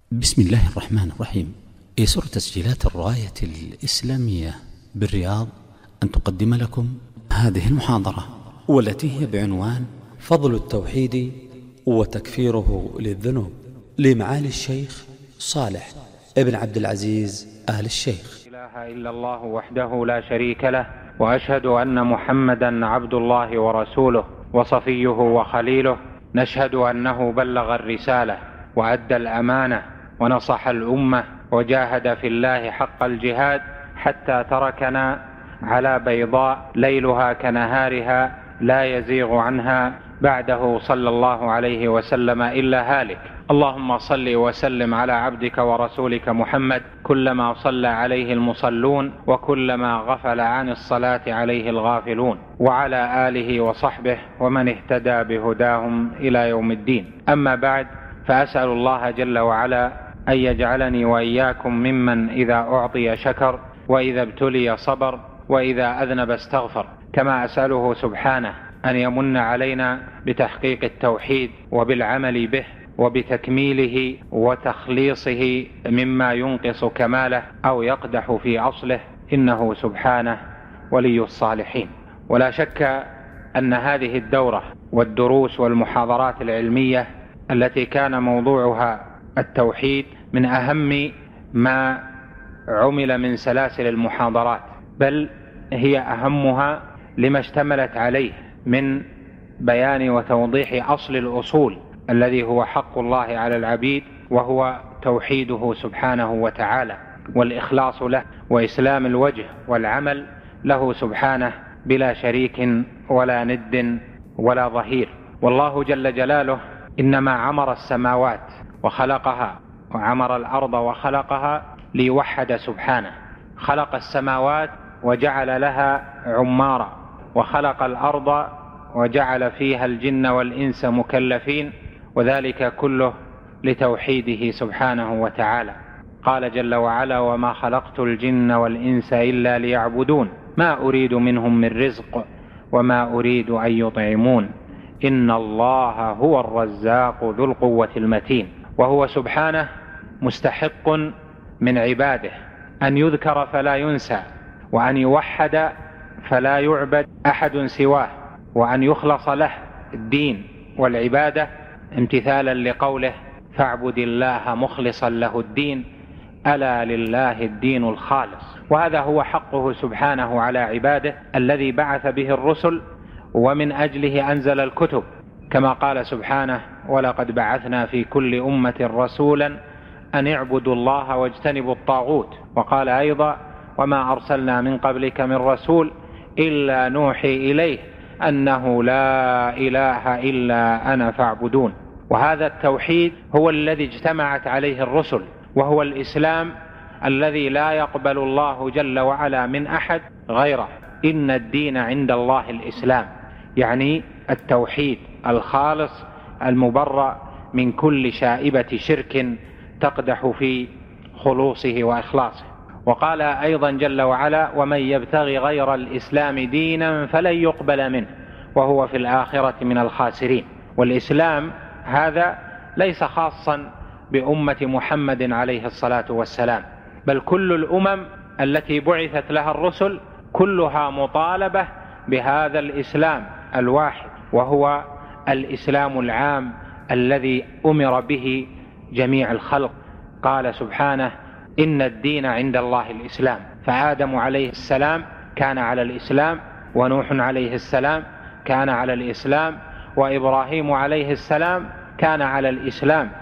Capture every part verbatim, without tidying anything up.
بسم الله الرحمن الرحيم. يسر تسجيلات الراية الإسلامية بالرياض أن تقدم لكم هذه المحاضرة، والتي هي بعنوان فضل التوحيد وتكفيره للذنوب، لمعالي الشيخ صالح ابن عبد العزيز آل الشيخ. لا إله إلا الله وحده لا شريك له، وأشهد أن محمدا عبد الله ورسوله وصفيه وخليله. نشهد أنه بلغ الرسالة وأدى الأمانة ونصح الأمة وجاهد في الله حق الجهاد حتى تركنا على بيضاء ليلها كنهارها لا يزيغ عنها بعده صلى الله عليه وسلم إلا هالك. اللهم صل وسلم على عبدك ورسولك محمد كلما صلى عليه المصلون وكلما غفل عن الصلاة عليه الغافلون، وعلى آله وصحبه ومن اهتدى بهداهم إلى يوم الدين. أما بعد، فأسأل الله جل وعلا أن يجعلني وإياكم ممن إذا أعطي شكر، وإذا ابتلي صبر، وإذا أذنب استغفر، كما أسأله سبحانه أن يمن علينا بتحقيق التوحيد وبالعمل به وبتكميله وتخليصه مما ينقص كماله أو يقدح في أصله، إنه سبحانه ولي الصالحين. ولا شك أن هذه الدورة والدروس والمحاضرات العلمية التي كان موضوعها التوحيد من أهم ما عمل من سلاسل المحاضرات، بل هي أهمها لما اشتملت عليه من بيان وتوضيح أصل الأصول الذي هو حق الله على العبيد، وهو توحيده سبحانه وتعالى والإخلاص له وإسلام الوجه والعمل له سبحانه بلا شريك ولا ند ولا ظهير. والله جل جلاله إنما عمر السماوات وخلقها وعمر الأرض وخلقها ليوحد سبحانه. خلق السماوات وجعل لها عمارا، وخلق الأرض وجعل فيها الجن والإنس مكلفين، وذلك كله لتوحيده سبحانه وتعالى. قال جل وعلا: وما خلقت الجن والإنس إلا ليعبدون ما أريد منهم من رزق وما أريد أن يطعمون إن الله هو الرزاق ذو القوة المتين. وهو سبحانه مستحق من عباده أن يذكر فلا ينسى، وأن يوحد فلا يعبد أحد سواه، وأن يخلص له الدين والعبادة امتثالا لقوله: فاعبد الله مخلصا له الدين ألا لله الدين الخالص. وهذا هو حقه سبحانه على عباده الذي بعث به الرسل ومن أجله أنزل الكتب، كما قال سبحانه: ولقد بعثنا في كل أمة رسولا أن اعبدوا الله واجتنبوا الطاغوت. وقال أيضا: وما أرسلنا من قبلك من رسول إلا نوحي إليه أنه لا إله إلا أنا فاعبدون. وهذا التوحيد هو الذي اجتمعت عليه الرسل، وهو الإسلام الذي لا يقبل الله جل وعلا من أحد غيره. إن الدين عند الله الإسلام، يعني التوحيد الخالص المبرأ من كل شائبة شرك تقدح في خلوصه وإخلاصه. وقال أيضا جل وعلا: ومن يبتغي غير الإسلام دينا فلن يقبل منه وهو في الآخرة من الخاسرين. والإسلام هذا ليس خاصا بأمة محمد عليه الصلاة والسلام، بل كل الأمم التي بعثت لها الرسل كلها مطالبة بهذا الإسلام الواحد، وهو الإسلام العام الذي أمر به جميع الخلق. قال سبحانه: إن الدين عند الله الإسلام. فآدم عليه السلام كان على الإسلام، ونوح عليه السلام كان على الإسلام، وإبراهيم عليه السلام كان على الإسلام،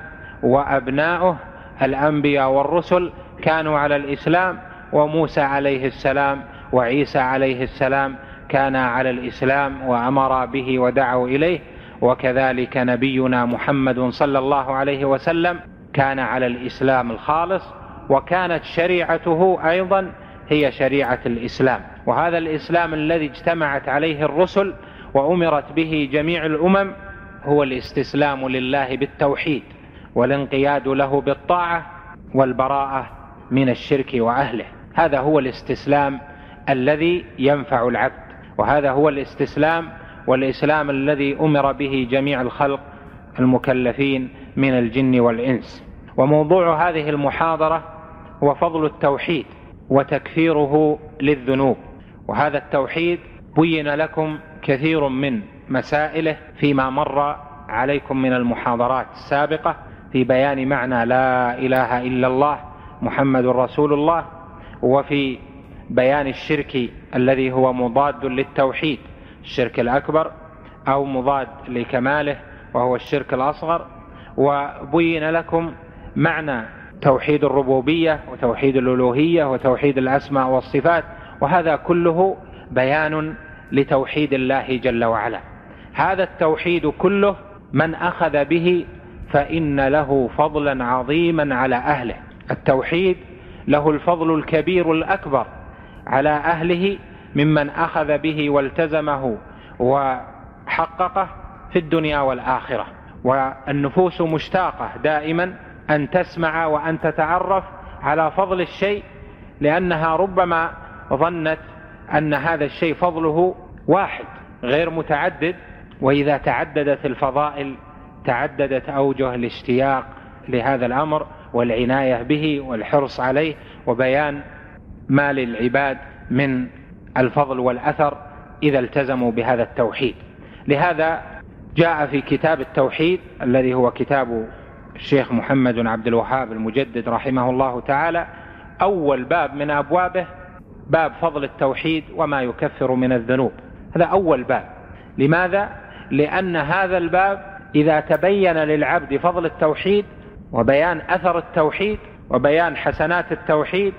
وأبناؤه الأنبياء والرسل كانوا على الإسلام، وموسى عليه السلام وعيسى عليه السلام كانا على الإسلام وأمر به ودعوا إليه، وكذلك نبينا محمد صلى الله عليه وسلم كان على الإسلام الخالص، وكانت شريعته أيضا هي شريعة الإسلام. وهذا الإسلام الذي اجتمعت عليه الرسل وأمرت به جميع الأمم هو الاستسلام لله بالتوحيد، والانقياد له بالطاعة، والبراءة من الشرك وأهله. هذا هو الاستسلام الذي ينفع العبد، وهذا هو الاستسلام والإسلام الذي أمر به جميع الخلق المكلفين من الجن والإنس. وموضوع هذه المحاضرة هو فضل التوحيد وتكفيره للذنوب. وهذا التوحيد بين لكم كثير من مسائله فيما مر عليكم من المحاضرات السابقة في بيان معنى لا إله إلا الله محمد رسول الله، وفي بيان الشرك الذي هو مضاد للتوحيد، الشرك الأكبر أو مضاد لكماله وهو الشرك الأصغر. وبين لكم معنى توحيد الربوبية وتوحيد الألوهية وتوحيد الأسماء والصفات، وهذا كله بيان لتوحيد الله جل وعلا. هذا التوحيد كله من أخذ به فإن له فضلا عظيما على أهله. التوحيد له الفضل الكبير الأكبر على أهله ممن أخذ به والتزمه وحققه في الدنيا والآخرة. والنفوس مشتاقة دائما أن تسمع وأن تتعرف على فضل الشيء، لأنها ربما ظنت أن هذا الشيء فضله واحد غير متعدد، وإذا تعددت الفضائل تعددت أوجه الاشتياق لهذا الأمر والعناية به والحرص عليه وبيان ما للعباد من الفضل والأثر إذا التزموا بهذا التوحيد. لهذا جاء في كتاب التوحيد الذي هو كتاب الشيخ محمد بن عبد الوهاب المجدد رحمه الله تعالى، أول باب من أبوابه باب فضل التوحيد وما يكفر من الذنوب. هذا أول باب. لماذا؟ لأن هذا الباب إذا تبين للعبد فضل التوحيد وبيان أثر التوحيد وبيان حسنات التوحيد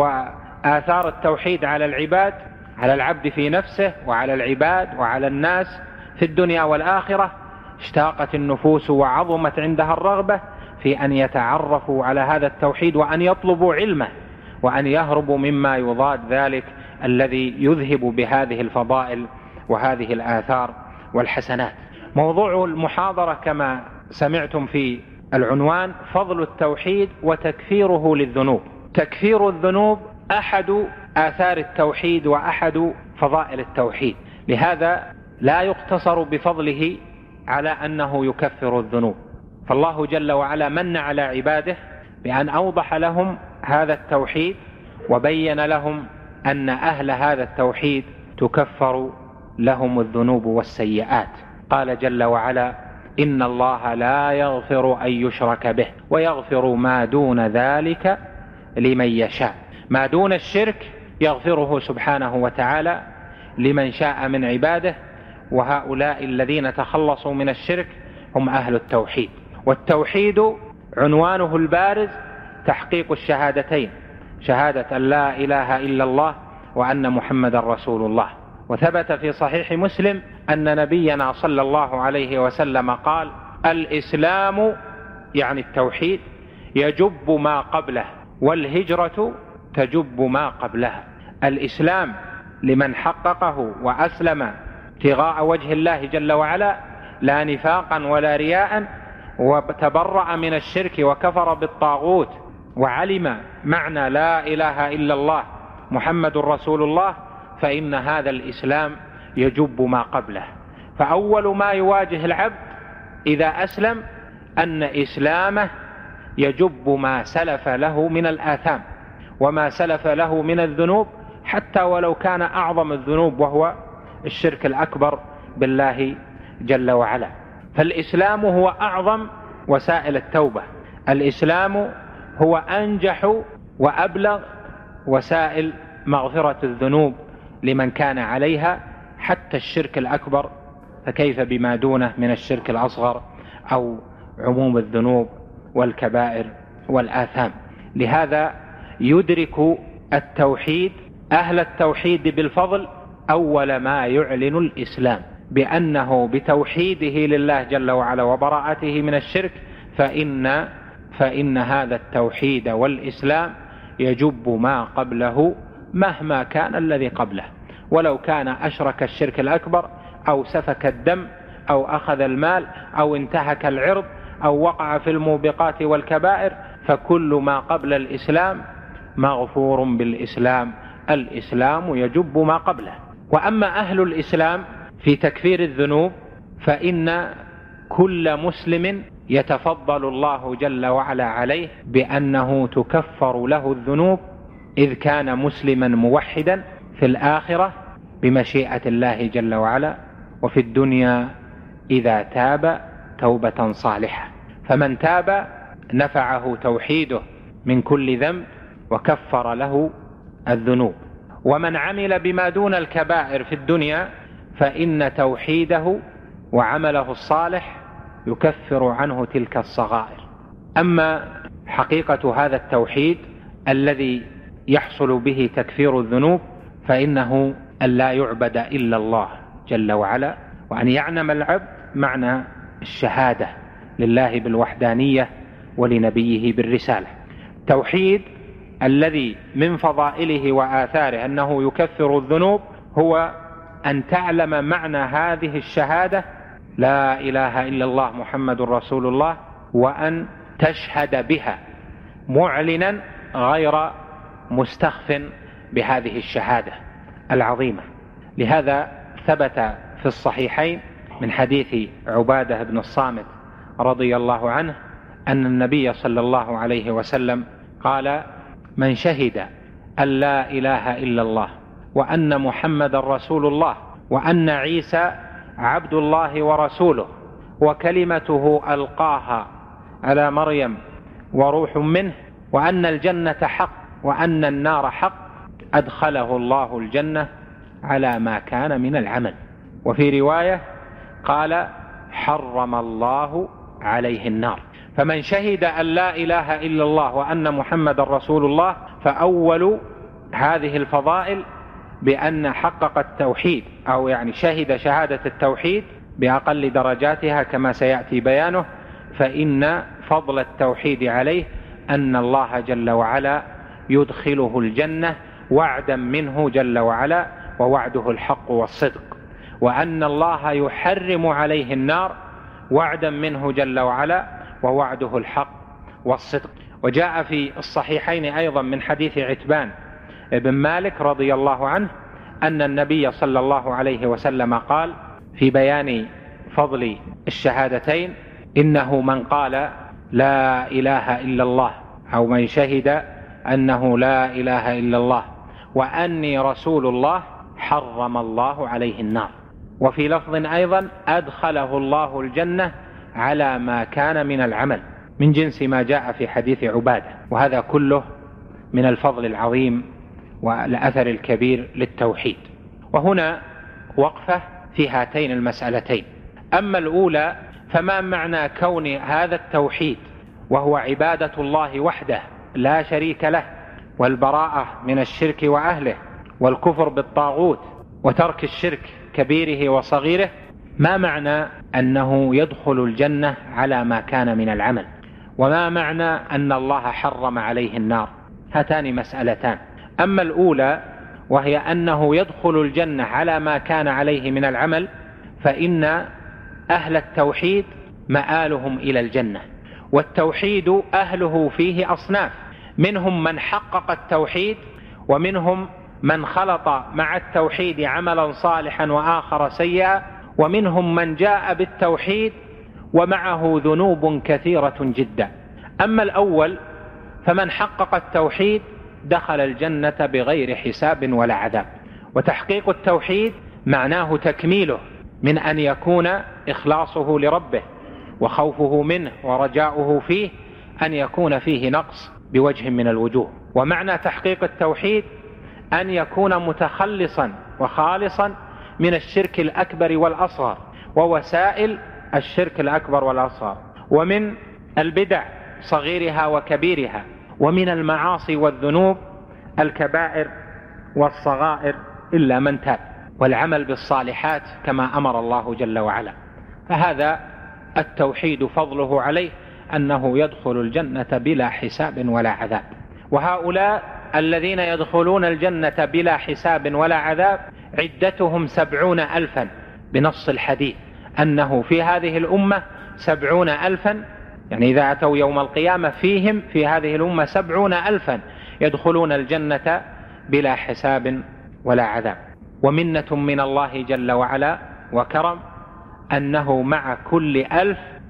وآثار التوحيد على العباد، على العبد في نفسه وعلى العباد وعلى الناس في الدنيا والآخرة، اشتاقت النفوس وعظمت عندها الرغبة في أن يتعرفوا على هذا التوحيد وأن يطلبوا علمه وأن يهربوا مما يضاد ذلك الذي يذهب بهذه الفضائل وهذه الآثار والحسنات. موضوع المحاضرة كما سمعتم في العنوان فضل التوحيد وتكفيره للذنوب. تكفير الذنوب أحد آثار التوحيد وأحد فضائل التوحيد، لهذا لا يقتصر بفضله على أنه يكفر الذنوب. فالله جل وعلا من على عباده بأن أوضح لهم هذا التوحيد وبين لهم أن أهل هذا التوحيد تكفر لهم الذنوب والسيئات. قال جل وعلا: إن الله لا يغفر أن يشرك به ويغفر ما دون ذلك لمن يشاء. ما دون الشرك يغفره سبحانه وتعالى لمن شاء من عباده، وهؤلاء الذين تخلصوا من الشرك هم أهل التوحيد. والتوحيد عنوانه البارز تحقيق الشهادتين، شهادة أن لا إله إلا الله وأن محمد رسول الله. وثبت في صحيح مسلم أن نبينا صلى الله عليه وسلم قال: الإسلام يعني التوحيد يجب ما قبله، والهجرة تجب ما قبلها. الإسلام لمن حققه وأسلم ابتغاء وجه الله جل وعلا لا نفاقا ولا رياء، وتبرأ من الشرك وكفر بالطاغوت وعلم معنى لا إله إلا الله محمد رسول الله، فإن هذا الإسلام يجب ما قبله. فأول ما يواجه العبد إذا أسلم أن إسلامه يجب ما سلف له من الآثام وما سلف له من الذنوب، حتى ولو كان أعظم الذنوب وهو الشرك الأكبر بالله جل وعلا. فالإسلام هو أعظم وسائل التوبة، الإسلام هو أنجح وأبلغ وسائل مغفرة الذنوب لمن كان عليها، حتى الشرك الأكبر، فكيف بما دونه من الشرك الأصغر أو عموم الذنوب والكبائر والآثام. لهذا يدرك التوحيد أهل التوحيد بالفضل أول ما يعلن الإسلام بأنه بتوحيده لله جل وعلا وبراءته من الشرك فإن, فإن هذا التوحيد والإسلام يجب ما قبله مهما كان الذي قبله، ولو كان أشرك الشرك الأكبر أو سفك الدم أو أخذ المال أو انتهك العرض أو وقع في الموبقات والكبائر، فكل ما قبل الإسلام مغفور بالإسلام. الإسلام يجب ما قبله. وأما أهل الإسلام في تكفير الذنوب فإن كل مسلم يتفضل الله جل وعلا عليه بأنه تكفر له الذنوب إذ كان مسلما موحدا في الآخرة بمشيئة الله جل وعلا، وفي الدنيا إذا تاب توبة صالحة. فمن تاب نفعه توحيده من كل ذنب وكفر له الذنوب. ومن عمل بما دون الكبائر في الدنيا فإن توحيده وعمله الصالح يكفر عنه تلك الصغائر. أما حقيقة هذا التوحيد الذي يحصل به تكفير الذنوب فإنه أن لا يعبد إلا الله جل وعلا، وأن يعلم العبد معنى الشهادة لله بالوحدانية ولنبيه بالرسالة. توحيد الذي من فضائله وآثاره أنه يكفر الذنوب هو أن تعلم معنى هذه الشهادة لا إله إلا الله محمد رسول الله، وأن تشهد بها معلنا غير مستخف بهذه الشهادة العظيمة. لهذا ثبت في الصحيحين من حديث عبادة بن الصامت رضي الله عنه أن النبي صلى الله عليه وسلم قال: من شهد أن لا إله إلا الله وأن محمد رسول الله وأن عيسى عبد الله ورسوله وكلمته ألقاها على مريم وروح منه وأن الجنة حق وأن النار حق أدخله الله الجنة على ما كان من العمل. وفي رواية قال: حرم الله عليه النار. فمن شهد أن لا إله إلا الله وأن محمد رسول الله فأول هذه الفضائل بأن حقق التوحيد، أو يعني شهد شهادة التوحيد بأقل درجاتها كما سيأتي بيانه، فإن فضل التوحيد عليه أن الله جل وعلا يدخله الجنة وعدا منه جل وعلا، ووعده الحق والصدق، وأن الله يحرم عليه النار وعدا منه جل وعلا، ووعده الحق والصدق. وجاء في الصحيحين أيضا من حديث عتبان بن مالك رضي الله عنه أن النبي صلى الله عليه وسلم قال في بيان فضل الشهادتين: إنه من قال لا إله إلا الله، أو من شهد أنه لا إله إلا الله وأني رسول الله، حرم الله عليه النار. وفي لفظ أيضا: أدخله الله الجنة على ما كان من العمل، من جنس ما جاء في حديث عبادة. وهذا كله من الفضل العظيم والأثر الكبير للتوحيد. وهنا وقفة في هاتين المسألتين. أما الأولى فما معنى كون هذا التوحيد وهو عبادة الله وحده لا شريك له، والبراءة من الشرك وأهله، والكفر بالطاغوت، وترك الشرك كبيره وصغيره، ما معنى أنه يدخل الجنة على ما كان من العمل؟ وما معنى أن الله حرم عليه النار؟ هاتان مسألتان. أما الأولى وهي أنه يدخل الجنة على ما كان عليه من العمل، فإن أهل التوحيد مآلهم إلى الجنة. والتوحيد أهله فيه أصناف، منهم من حقق التوحيد، ومنهم من خلط مع التوحيد عملا صالحا وآخر سيئا، ومنهم من جاء بالتوحيد ومعه ذنوب كثيرة جدا. أما الأول فمن حقق التوحيد دخل الجنة بغير حساب ولا عذاب. وتحقيق التوحيد معناه تكميله، من أن يكون إخلاصه لربه وخوفه منه ورجاؤه فيه أن يكون فيه نقص بوجه من الوجوه. ومعنى تحقيق التوحيد أن يكون متخلصا وخالصا من الشرك الأكبر والأصغر ووسائل الشرك الأكبر والأصغر، ومن البدع صغيرها وكبيرها، ومن المعاصي والذنوب الكبائر والصغائر إلا من تاب، والعمل بالصالحات كما أمر الله جل وعلا. فهذا التوحيد فضله عليه أنه يدخل الجنة بلا حساب ولا عذاب. وهؤلاء الذين يدخلون الجنة بلا حساب ولا عذاب عدتهم سبعون ألفا بنص الحديث، أنه في هذه الأمة سبعون ألفا، يعني إذا أتوا يوم القيامة فيهم في هذه الأمة سبعون ألفا يدخلون الجنة بلا حساب ولا عذاب. ومنة من الله جل وعلا وكرم أنه مع كل ألف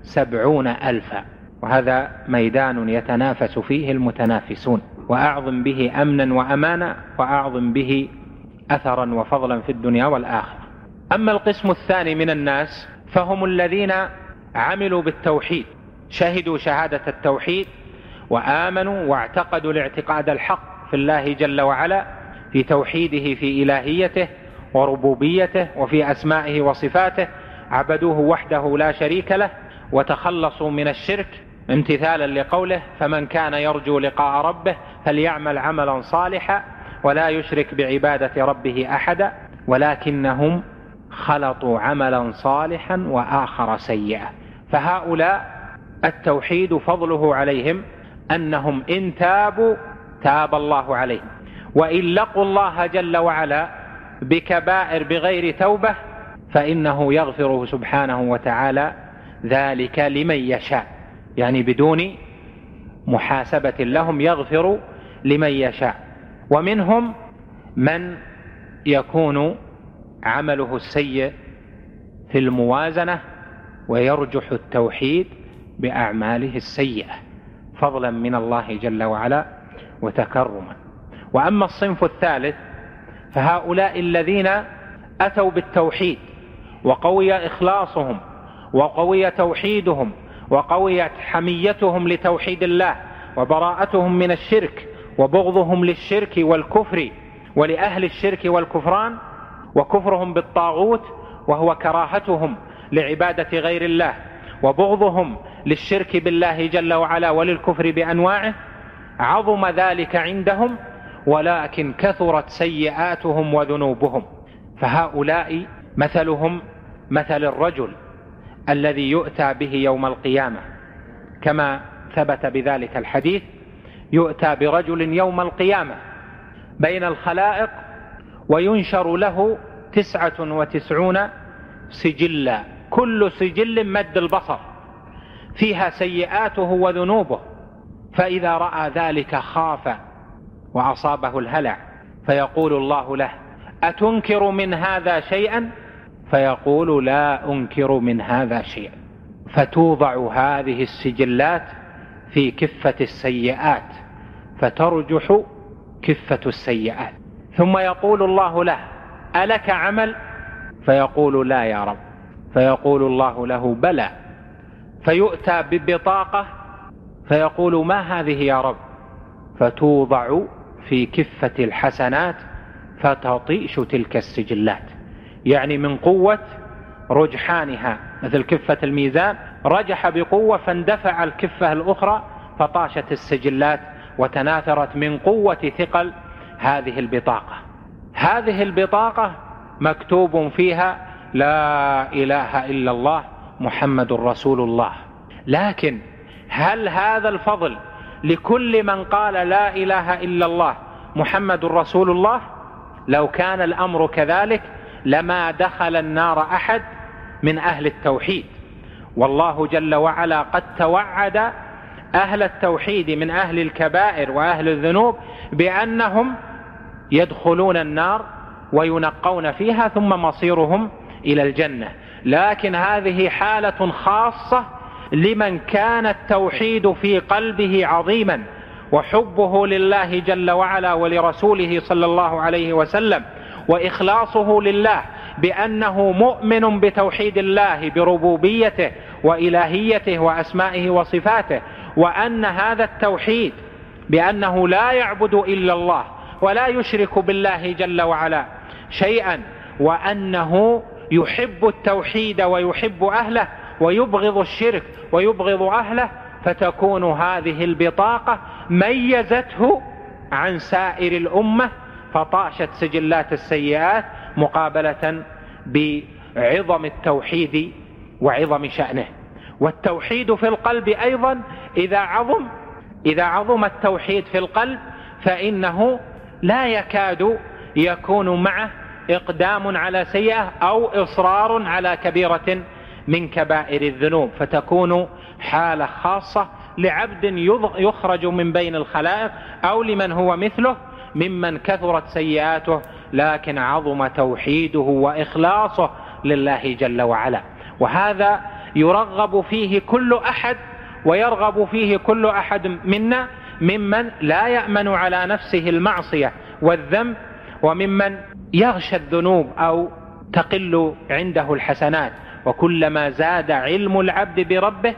سبعون ألفا، وهذا ميدان يتنافس فيه المتنافسون، وأعظم به أمنا وأمانا، وأعظم به أثرا وفضلا في الدنيا والآخرة. أما القسم الثاني من الناس فهم الذين عملوا بالتوحيد، شهدوا شهادة التوحيد وآمنوا واعتقدوا الاعتقاد الحق في الله جل وعلا، في توحيده في إلهيته وربوبيته وفي أسمائه وصفاته، عبدوه وحده لا شريك له، وتخلصوا من الشرك امتثالا لقوله: فمن كان يرجو لقاء ربه فليعمل عملا صالحا ولا يشرك بعبادة ربه أحدا. ولكنهم خلطوا عملا صالحا وآخر سيئا. فهؤلاء التوحيد فضله عليهم أنهم إن تابوا تاب الله عليهم، وإن لقوا الله جل وعلا بكبائر بغير توبة فإنه يغفره سبحانه وتعالى ذلك لمن يشاء، يعني بدون محاسبة لهم يغفر لمن يشاء. ومنهم من يكون عمله السيء في الموازنة ويرجح التوحيد بأعماله السيئة فضلا من الله جل وعلا وتكرما. وأما الصنف الثالث فهؤلاء الذين أتوا بالتوحيد وقوي إخلاصهم وقوي توحيدهم وقويت حميتهم لتوحيد الله وبراءتهم من الشرك وبغضهم للشرك والكفر ولأهل الشرك والكفران، وكفرهم بالطاغوت وهو كراهتهم لعبادة غير الله، وبغضهم للشرك بالله جل وعلا وللكفر بأنواعه، عظم ذلك عندهم ولكن كثرت سيئاتهم وذنوبهم. فهؤلاء مثلهم مثل الرجل الذي يؤتى به يوم القيامة، كما ثبت بذلك الحديث: يؤتى برجل يوم القيامة بين الخلائق وينشر له تسعة وتسعون سجلا، كل سجل مد البصر، فيها سيئاته وذنوبه، فإذا رأى ذلك خاف وأصابه الهلع، فيقول الله له: أتنكر من هذا شيئا؟ فيقول: لا أنكر من هذا شيئا. فتوضع هذه السجلات في كفة السيئات فترجح كفة السيئات، ثم يقول الله له: ألك عمل؟ فيقول: لا يا رب. فيقول الله له: بلى. فيؤتى ببطاقة فيقول: ما هذه يا رب؟ فتوضع في كفة الحسنات فتطيش تلك السجلات، يعني من قوة رجحانها، مثل كفة الميزان رجح بقوة فاندفع الكفة الأخرى فطاشت السجلات وتناثرت من قوة ثقل هذه البطاقة. هذه البطاقة مكتوب فيها: لا إله إلا الله محمد رسول الله. لكن هل هذا الفضل لكل من قال لا إله إلا الله محمد رسول الله؟ لو كان الأمر كذلك لما دخل النار أحد من أهل التوحيد. والله جل وعلا قد توعد أهل التوحيد من أهل الكبائر وأهل الذنوب بأنهم يدخلون النار وينقون فيها ثم مصيرهم إلى الجنة. لكن هذه حالة خاصة لمن كان التوحيد في قلبه عظيما وحبه لله جل وعلا ولرسوله صلى الله عليه وسلم وإخلاصه لله بأنه مؤمن بتوحيد الله بربوبيته وإلهيته وأسمائه وصفاته، وأن هذا التوحيد بأنه لا يعبد إلا الله ولا يشرك بالله جل وعلا شيئا، وأنه يحب التوحيد ويحب أهله ويبغض الشرك ويبغض أهله، فتكون هذه البطاقة ميزته عن سائر الأمة فطاشت سجلات السيئات مقابلة بعظم التوحيد وعظم شأنه. والتوحيد في القلب أيضا إذا عظم إذا عظم التوحيد في القلب فإنه لا يكاد يكون معه إقدام على سيئة أو إصرار على كبيرة من كبائر الذنوب، فتكون حالة خاصة لعبد يخرج من بين الخلائق أو لمن هو مثله ممن كثرت سيئاته لكن عظم توحيده وإخلاصه لله جل وعلا. وهذا يرغب فيه كل أحد ويرغب فيه كل أحد منا، ممن لا يأمن على نفسه المعصية والذنب، وممن يغشى الذنوب أو تقل عنده الحسنات. وكلما زاد علم العبد بربه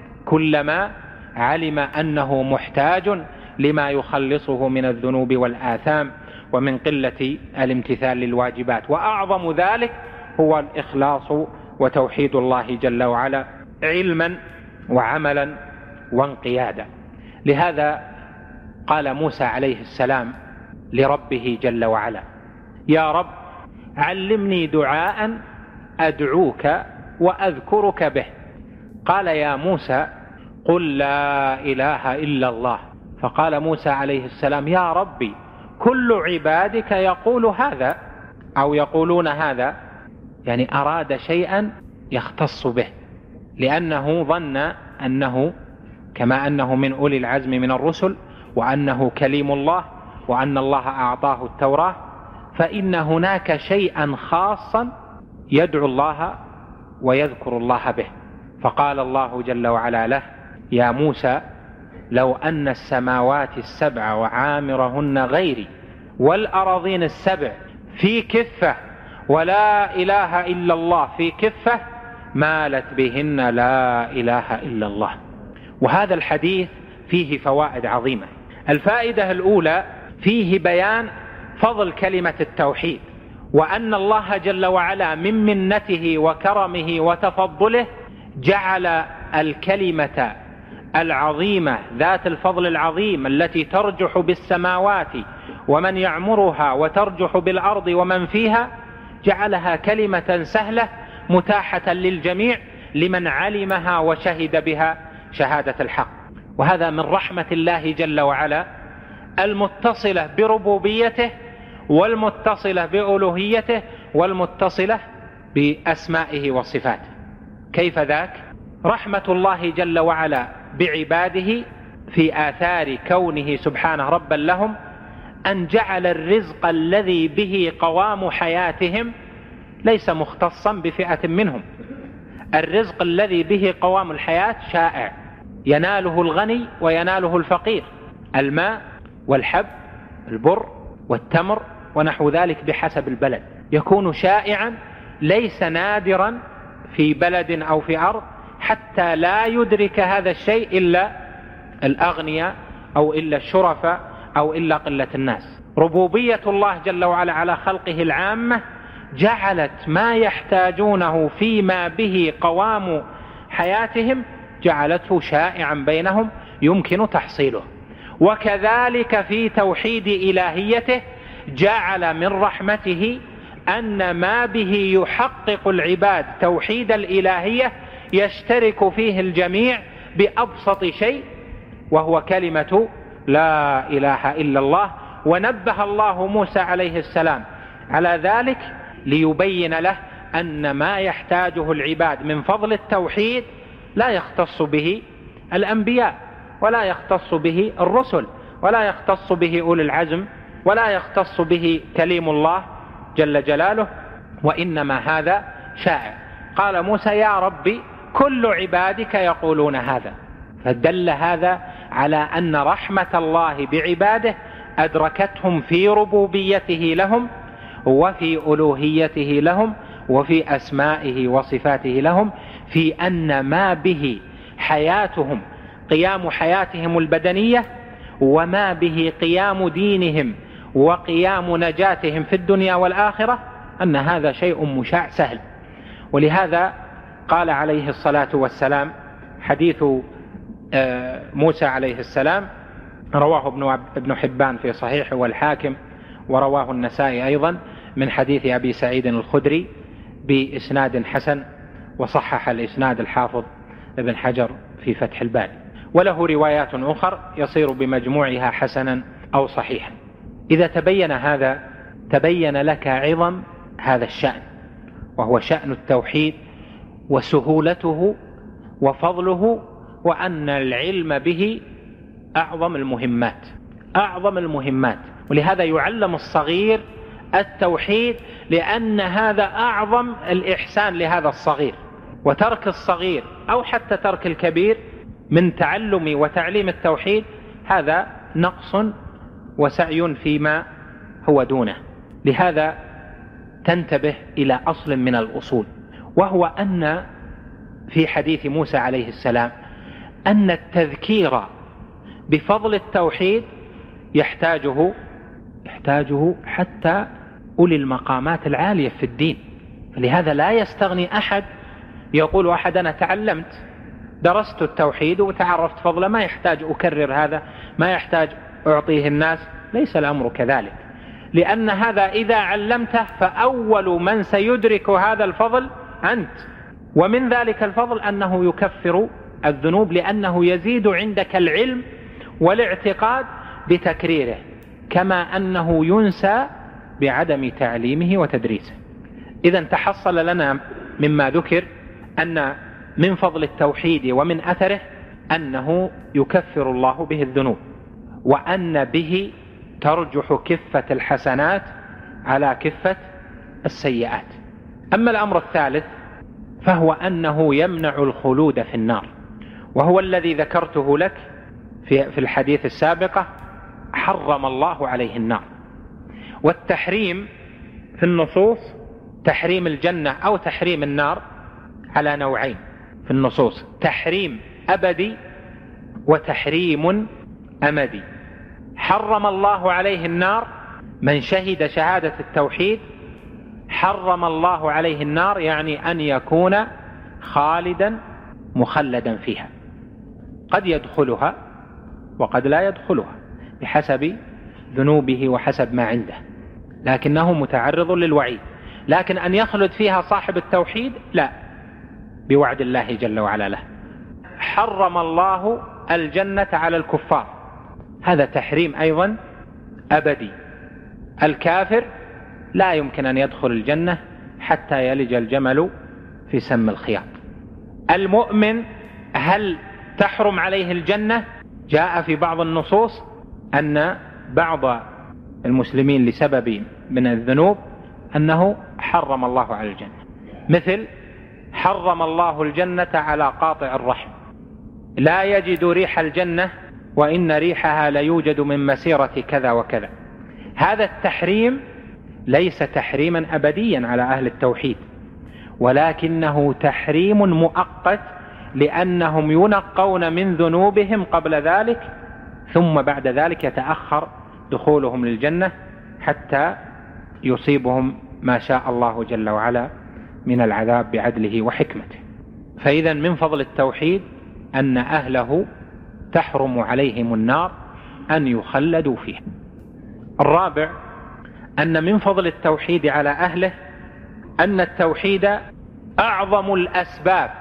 كلما علم أنه محتاج لما يخلصه من الذنوب والآثام ومن قلة الامتثال للواجبات. وأعظم ذلك هو الإخلاص وتوحيد الله جل وعلا علما وعملا وانقيادا. لهذا قال موسى عليه السلام لربه جل وعلا: يا رب علمني دعاء أدعوك وأذكرك به. قال يا موسى قل لا إله إلا الله. فقال موسى عليه السلام: يا ربي كل عبادك يقول هذا أو يقولون هذا، يعني أراد شيئا يختص به، لأنه ظن أنه كما أنه من أولي العزم من الرسل وأنه كليم الله وأن الله أعطاه التوراة، فإن هناك شيئا خاصا يدعو الله ويذكر الله به. فقال الله جل وعلا له: يا موسى لو أن السماوات السبع وعامرهن غيري والأراضين السبع في كفة ولا إله إلا الله في كفة مالت بهن لا إله إلا الله. وهذا الحديث فيه فوائد عظيمة. الفائدة الأولى فيه بيان فضل كلمة التوحيد، وأن الله جل وعلا من منته وكرمه وتفضله جعل الكلمة العظيمة ذات الفضل العظيم التي ترجح بالسماوات ومن يعمرها وترجح بالأرض ومن فيها، جعلها كلمة سهلة متاحة للجميع لمن علمها وشهد بها شهادة الحق. وهذا من رحمة الله جل وعلا المتصلة بربوبيته والمتصلة بألوهيته والمتصلة بأسمائه وصفاته. كيف ذاك؟ رحمة الله جل وعلا بعباده في آثار كونه سبحانه ربا لهم أن جعل الرزق الذي به قوام حياتهم ليس مختصا بفئة منهم. الرزق الذي به قوام الحياة شائع، يناله الغني ويناله الفقير، الماء والحب البر والتمر ونحو ذلك بحسب البلد، يكون شائعا ليس نادرا في بلد أو في أرض حتى لا يدرك هذا الشيء إلا الأغنياء أو إلا الشرفاء أو إلا قلة الناس. ربوبية الله جل وعلا على خلقه العامة جعلت ما يحتاجونه فيما به قوام حياتهم جعلته شائعا بينهم يمكن تحصيله. وكذلك في توحيد إلهيته جعل من رحمته أن ما به يحقق العباد توحيد الإلهية يشترك فيه الجميع بأبسط شيء، وهو كلمة لا إله إلا الله. ونبه الله موسى عليه السلام على ذلك ليبين له أن ما يحتاجه العباد من فضل التوحيد لا يختص به الأنبياء ولا يختص به الرسل ولا يختص به أولي العزم ولا يختص به كليم الله جل جلاله، وإنما هذا شائع. قال موسى: يا ربي كل عبادك يقولون هذا. فدل هذا على أن رحمة الله بعباده أدركتهم في ربوبيته لهم وفي ألوهيته لهم وفي أسمائه وصفاته لهم، في أن ما به حياتهم قيام حياتهم البدنية وما به قيام دينهم وقيام نجاتهم في الدنيا والآخرة أن هذا شيء مشاع سهل. ولهذا قال عليه الصلاة والسلام حديث موسى عليه السلام رواه ابن حبان في صحيحه والحاكم، ورواه النسائي أيضا من حديث أبي سعيد الخدري بإسناد حسن، وصحح الإسناد الحافظ ابن حجر في فتح الباري، وله روايات أخرى يصير بمجموعها حسنا أو صحيحا. إذا تبين هذا تبين لك عظم هذا الشأن، وهو شأن التوحيد وسهولته وفضله، وأن العلم به أعظم المهمات أعظم المهمات. ولهذا يعلم الصغير التوحيد، لأن هذا أعظم الإحسان لهذا الصغير. وترك الصغير أو حتى ترك الكبير من تعلم وتعليم التوحيد هذا نقص وسعي فيما هو دونه. لهذا تنتبه إلى أصل من الأصول، وهو أن في حديث موسى عليه السلام أن التذكير بفضل التوحيد يحتاجه يحتاجه حتى أولي المقامات العالية في الدين. فلهذا لا يستغني أحد يقول أحد أنا تعلمت درست التوحيد وتعرفت فضله، ما يحتاج أكرر هذا، ما يحتاج أعطيه الناس. ليس الأمر كذلك، لأن هذا إذا علمته فأول من سيدرك هذا الفضل أنت. ومن ذلك الفضل أنه يكفر الذنوب، لأنه يزيد عندك العلم والاعتقاد بتكريره، كما أنه ينسى بعدم تعليمه وتدريسه. إذن تحصل لنا مما ذكر أن من فضل التوحيد ومن أثره أنه يكفر الله به الذنوب، وأن به ترجح كفة الحسنات على كفة السيئات. أما الأمر الثالث فهو أنه يمنع الخلود في النار، وهو الذي ذكرته لك في الحديث السابقة، حرم الله عليه النار. والتحريم في النصوص تحريم الجنة أو تحريم النار على نوعين في النصوص: تحريم أبدي وتحريم أمدي. حرم الله عليه النار من شهد شهادة التوحيد، حرم الله عليه النار يعني أن يكون خالدا مخلدا فيها، قد يدخلها وقد لا يدخلها بحسب ذنوبه وحسب ما عنده، لكنه متعرض للوعيد. لكن أن يخلد فيها صاحب التوحيد لا، بوعد الله جل وعلا له. حرم الله الجنة على الكفار، هذا تحريم أيضا أبدي. الكافر لا يمكن أن يدخل الجنة حتى يلج الجمل في سم الخياط. المؤمن هل تحرم عليه الجنة؟ جاء في بعض النصوص أن بعض المسلمين لسبب من الذنوب أنه حرم الله على الجنة، مثل حرم الله الجنة على قاطع الرحم، لا يجد ريح الجنة وإن ريحها ليوجد من مسيرة كذا وكذا. هذا التحريم ليس تحريما أبديا على أهل التوحيد، ولكنه تحريم مؤقت، لأنهم ينقون من ذنوبهم قبل ذلك، ثم بعد ذلك يتأخر دخولهم للجنة حتى يصيبهم ما شاء الله جل وعلا من العذاب بعدله وحكمته. فإذا من فضل التوحيد أن أهله تحرم عليهم النار أن يخلدوا فيه. الرابع أن من فضل التوحيد على أهله أن التوحيد أعظم الأسباب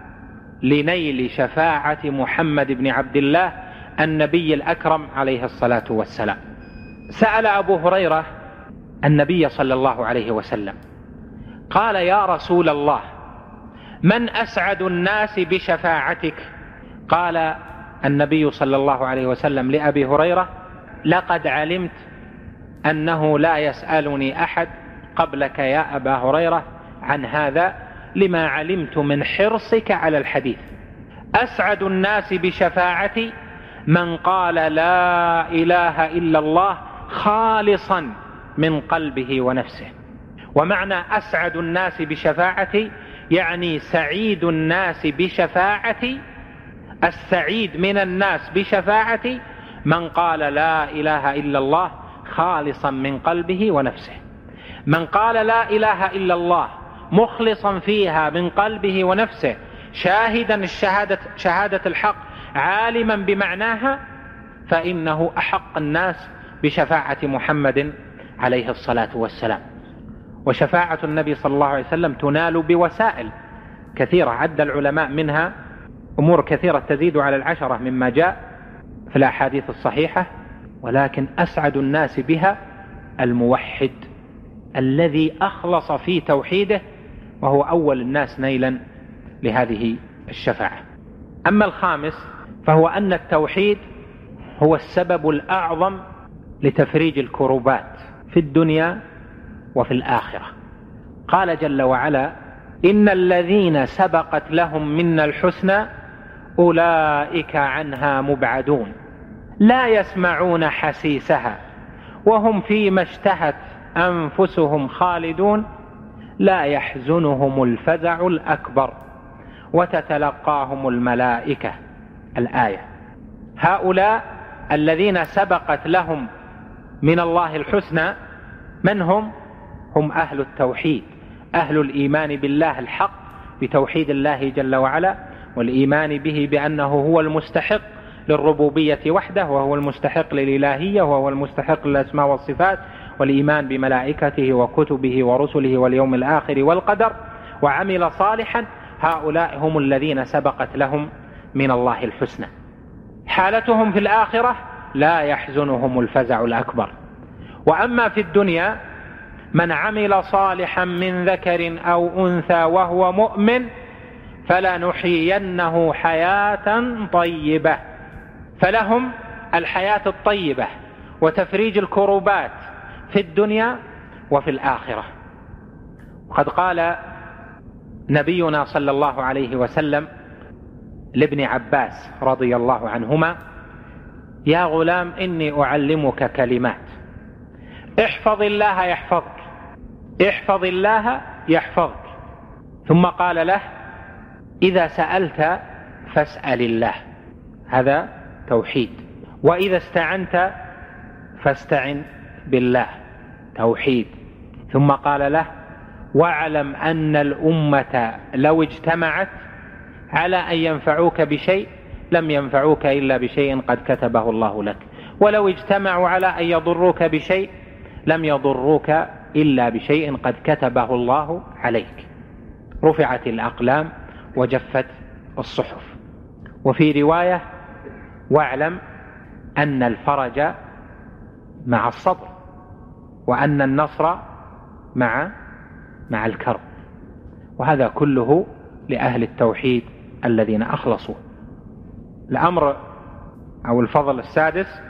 لنيل شفاعة محمد بن عبد الله النبي الأكرم عليه الصلاة والسلام. سأل أبو هريرة النبي صلى الله عليه وسلم قال: يا رسول الله، من أسعد الناس بشفاعتك؟ قال النبي صلى الله عليه وسلم لأبي هريرة: لقد علمت أنه لا يسألني أحد قبلك يا أبا هريرة عن هذا، لما علمت من حرصك على الحديث. أسعد الناس بشفاعتي من قال لا إله إلا الله خالصا من قلبه ونفسه. ومعنى أسعد الناس بشفاعتي يعني سعيد الناس بشفاعتي، السعيد من الناس بشفاعتي من قال لا إله إلا الله خالصا من قلبه ونفسه. من قال لا إله إلا الله مخلصا فيها من قلبه ونفسه، شاهدا الشهادة شهادة الحق، عالما بمعناها، فإنه أحق الناس بشفاعة محمد عليه الصلاة والسلام. وشفاعة النبي صلى الله عليه وسلم تنال بوسائل كثيرة، عد العلماء منها أمور كثيرة تزيد على العشرة مما جاء في الأحاديث الصحيحة، ولكن أسعد الناس بها الموحد الذي أخلص في توحيده، وهو أول الناس نيلا لهذه الشفاعة. أما الخامس فهو أن التوحيد هو السبب الأعظم لتفريج الكروبات في الدنيا وفي الآخرة. قال جل وعلا: إن الذين سبقت لهم منا الحسنى أولئك عنها مبعدون لا يسمعون حسيسها وهم فيما اشتهت أنفسهم خالدون لا يحزنهم الفزع الأكبر وتتلقاهم الملائكة. الآية. هؤلاء الذين سبقت لهم من الله الحسنى من هم؟ هم أهل التوحيد، أهل الإيمان بالله الحق، بتوحيد الله جل وعلا، والإيمان به بأنه هو المستحق للربوبية وحده، وهو المستحق للإلهية، وهو المستحق للأسماء والصفات، والإيمان بملائكته وكتبه ورسله واليوم الآخر والقدر، وعمل صالحا. هؤلاء هم الذين سبقت لهم من الله الحسنى. حالتهم في الآخرة لا يحزنهم الفزع الأكبر. وأما في الدنيا من عمل صالحا من ذكر أو أنثى وهو مؤمن فلنحيينه حياة طيبة، فلهم الحياة الطيبة وتفريج الكروبات في الدنيا وفي الآخرة. وقد قال نبينا صلى الله عليه وسلم لابن عباس رضي الله عنهما: يا غلام إني أعلمك كلمات، احفظ الله يحفظك، احفظ الله يحفظك. ثم قال له: إذا سألت فاسأل الله، هذا توحيد. وإذا استعنت فاستعن بالله، توحيد. ثم قال له: واعلم أن الأمة لو اجتمعت على أن ينفعوك بشيء لم ينفعوك إلا بشيء قد كتبه الله لك، ولو اجتمعوا على أن يضروك بشيء لم يضروك إلا بشيء قد كتبه الله عليك. رفعت الأقلام وجفت الصحف. وفي رواية: واعلم أن الفرج مع الصبر، وأن النصر مع مع الكرب. وهذا كله لأهل التوحيد الذين أخلصوا. الأمر أو الفضل السادس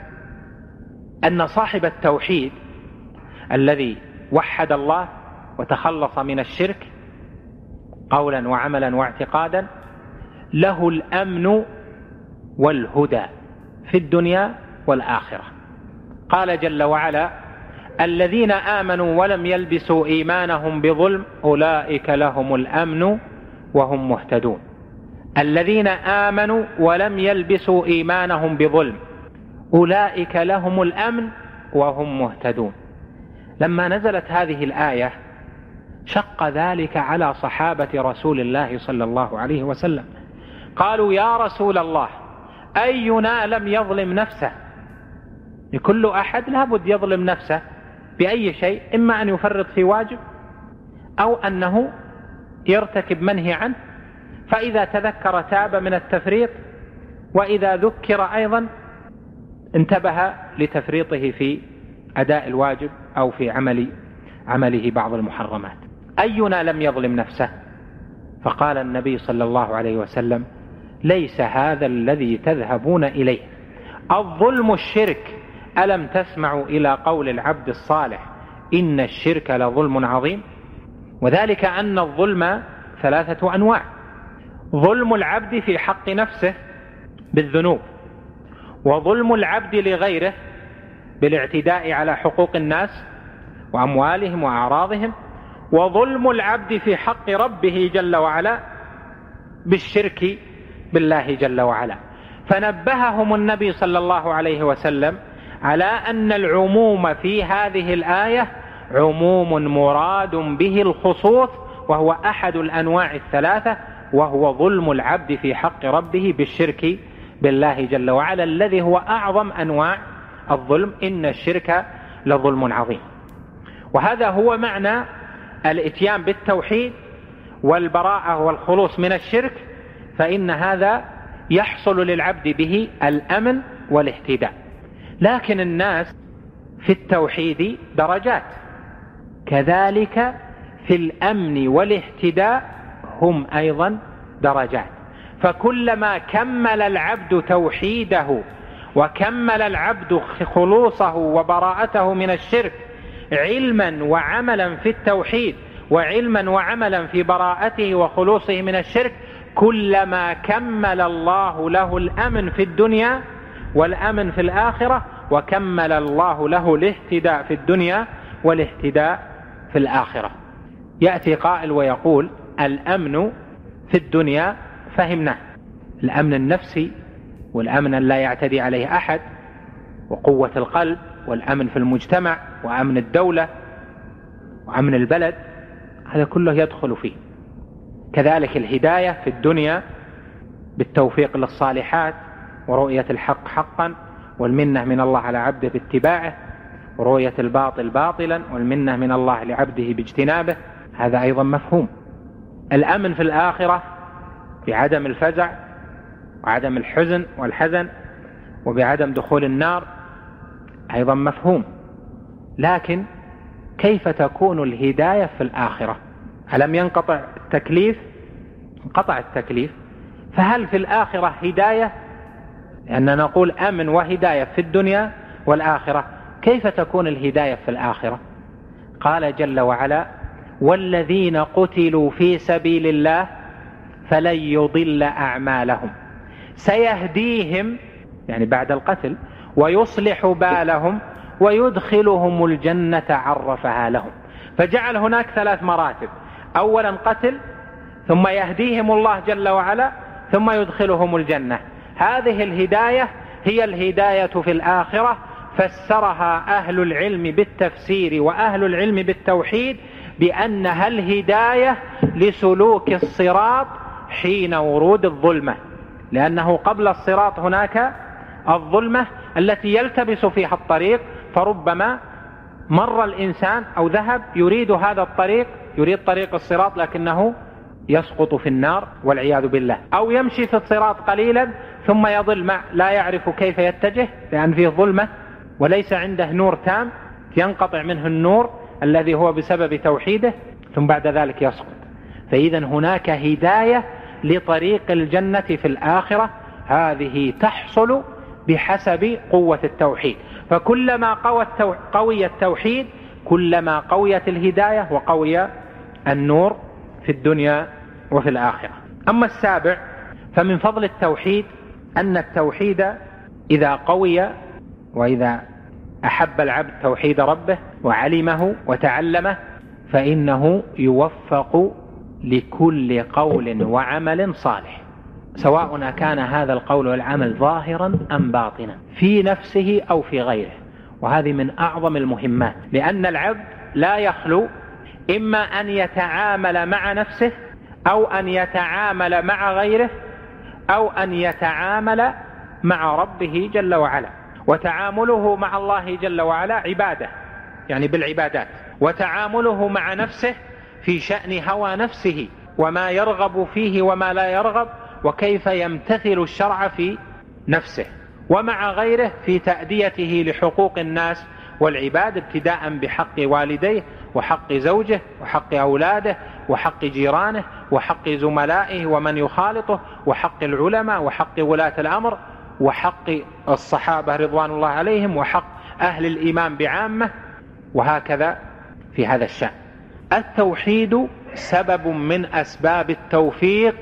أن صاحب التوحيد الذي وحد الله وتخلص من الشرك قولا وعملا واعتقادا له الأمن والهدى في الدنيا والآخرة. قال جل وعلا: الذين آمنوا ولم يلبسوا إيمانهم بظلم أولئك لهم الأمن وهم مهتدون. الذين آمنوا ولم يلبسوا إيمانهم بظلم أولئك لهم الأمن وهم مهتدون. لما نزلت هذه الآية شق ذلك على صحابة رسول الله صلى الله عليه وسلم. قالوا: يا رسول الله، أينا لم يظلم نفسه؟ لكل أحد لابد يظلم نفسه بأي شيء، إما أن يفرط في واجب أو أنه يرتكب منهي عنه، فإذا تذكر تاب من التفريط، وإذا ذكر أيضا انتبه لتفريطه في أداء الواجب أو في عمل عمله بعض المحرمات. أينا لم يظلم نفسه؟ فقال النبي صلى الله عليه وسلم: ليس هذا الذي تذهبون إليه، الظلم الشرك. ألم تسمعوا إلى قول العبد الصالح: إن الشرك لظلم عظيم؟ وذلك أن الظلم ثلاثة أنواع: ظلم العبد في حق نفسه بالذنوب، وظلم العبد لغيره بالاعتداء على حقوق الناس وأموالهم وأعراضهم، وظلم العبد في حق ربه جل وعلا بالشرك بالله جل وعلا. فنبههم النبي صلى الله عليه وسلم على أن العموم في هذه الآية عموم مراد به الخصوص، وهو أحد الأنواع الثلاثة، وهو ظلم العبد في حق ربه بالشرك بالله جل وعلا، الذي هو أعظم أنواع الظلم. إن الشرك لظلم عظيم. وهذا هو معنى الاتيان بالتوحيد والبراءة والخلوص من الشرك، فإن هذا يحصل للعبد به الأمن والاهتداء. لكن الناس في التوحيد درجات، كذلك في الأمن والاهتداء هم أيضا درجات. فكلما كمل العبد توحيده وكمل العبد خلوصه وبراءته من الشرك علما وعملا في التوحيد وعلما وعملا في براءته وخلوصه من الشرك، كلما كمل الله له الأمن في الدنيا والأمن في الآخرة، وكمل الله له الاهتداء في الدنيا والاهتداء في الآخرة. يأتي قائل ويقول: الأمن في الدنيا فهمناه، الأمن النفسي والأمن أن لا يعتدي عليه أحد، وقوة القلب، والأمن في المجتمع، وأمن الدولة، وأمن البلد، هذا كله يدخل فيه. كذلك الهداية في الدنيا بالتوفيق للصالحات ورؤية الحق حقا، والمنة من الله على عبده باتباعه، ورؤية الباطل باطلا، والمنة من الله لعبده باجتنابه، هذا أيضا مفهوم. الأمن في الآخرة بعدم الفزع وعدم الحزن والحزن وبعدم دخول النار، أيضا مفهوم. لكن كيف تكون الهداية في الآخرة؟ ألم ينقطع التكليف؟ انقطع التكليف، فهل في الآخرة هداية؟ لأننا نقول أمن وهداية في الدنيا والآخرة، كيف تكون الهداية في الآخرة؟ قال جل وعلا: والذين قتلوا في سبيل الله فلن يضل أعمالهم سيهديهم، يعني بعد القتل، ويصلح بالهم ويدخلهم الجنة عرفها لهم. فجعل هناك ثلاث مراتب: أولا قتل، ثم يهديهم الله جل وعلا، ثم يدخلهم الجنة. هذه الهداية هي الهداية في الآخرة، فسرها أهل العلم بالتفسير وأهل العلم بالتوحيد بأنها الهداية لسلوك الصراط حين ورود الظلمة، لأنه قبل الصراط هناك الظلمة التي يلتبس فيها الطريق، فربما مر الإنسان أو ذهب يريد هذا الطريق، يريد طريق الصراط، لكنه يسقط في النار والعياذ بالله، أو يمشي في الصراط قليلا ثم يضل مع لا يعرف كيف يتجه لأن فيه ظلمة وليس عنده نور تام، ينقطع منه النور الذي هو بسبب توحيده، ثم بعد ذلك يسقط. فإذا هناك هداية لطريق الجنة في الآخرة، هذه تحصل بحسب قوة التوحيد. فكلما قوي التوحيد كلما قويت الهداية وقوي النور في الدنيا وفي الآخرة. أما السابع، فمن فضل التوحيد أن التوحيد إذا قوي وإذا أحب العبد توحيد ربه وعلمه وتعلمه، فإنه يوفق لكل قول وعمل صالح، سواء كان هذا القول والعمل ظاهرا أم باطنا، في نفسه أو في غيره. وهذه من أعظم المهمات، لأن العبد لا يخلو إما أن يتعامل مع نفسه أو أن يتعامل مع غيره أو أن يتعامل مع ربه جل وعلا. وتعامله مع الله جل وعلا عبادة، يعني بالعبادات، وتعامله مع نفسه في شأن هوى نفسه وما يرغب فيه وما لا يرغب، وكيف يمتثل الشرع في نفسه، ومع غيره في تأديته لحقوق الناس والعباد، ابتداء بحق والديه وحق زوجه وحق أولاده وحق جيرانه وحق زملائه ومن يخالطه وحق العلماء وحق ولاة الأمر وحق الصحابة رضوان الله عليهم وحق أهل الإيمان بعامة، وهكذا في هذا الشأن. التوحيد سبب من أسباب التوفيق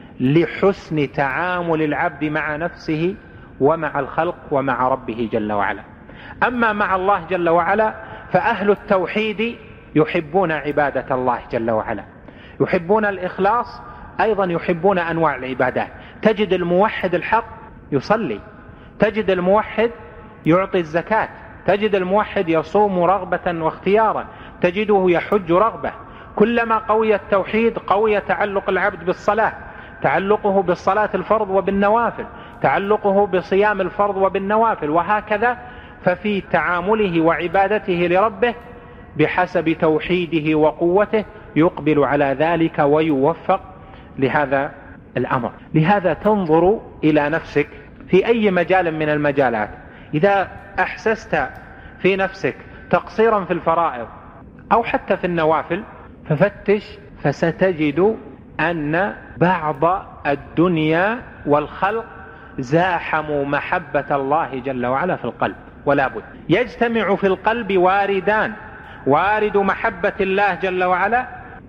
لحسن تعامل العبد مع نفسه ومع الخلق ومع ربه جل وعلا. أما مع الله جل وعلا فأهل التوحيد يحبون عبادة الله جل وعلا، يحبون الإخلاص، أيضا يحبون أنواع العبادات. تجد الموحد الحق يصلي، تجد الموحد يعطي الزكاة، تجد الموحد يصوم رغبة واختيارا، تجده يحج رغبة. كلما قوي التوحيد قوي تعلق العبد بالصلاة، تعلقه بالصلاة الفرض وبالنوافل، تعلقه بصيام الفرض وبالنوافل، وهكذا. ففي تعامله وعبادته لربه بحسب توحيده وقوته يقبل على ذلك ويوفق لهذا الأمر. لهذا تنظر إلى نفسك في أي مجال من المجالات، إذا أحسست في نفسك تقصيرا في الفرائض أو حتى في النوافل ففتش، فستجد أن بعض الدنيا والخلق زاحموا محبة الله جل وعلا في القلب. ولا بد يجتمع في القلب واردان: وارد محبة الله جل وعلا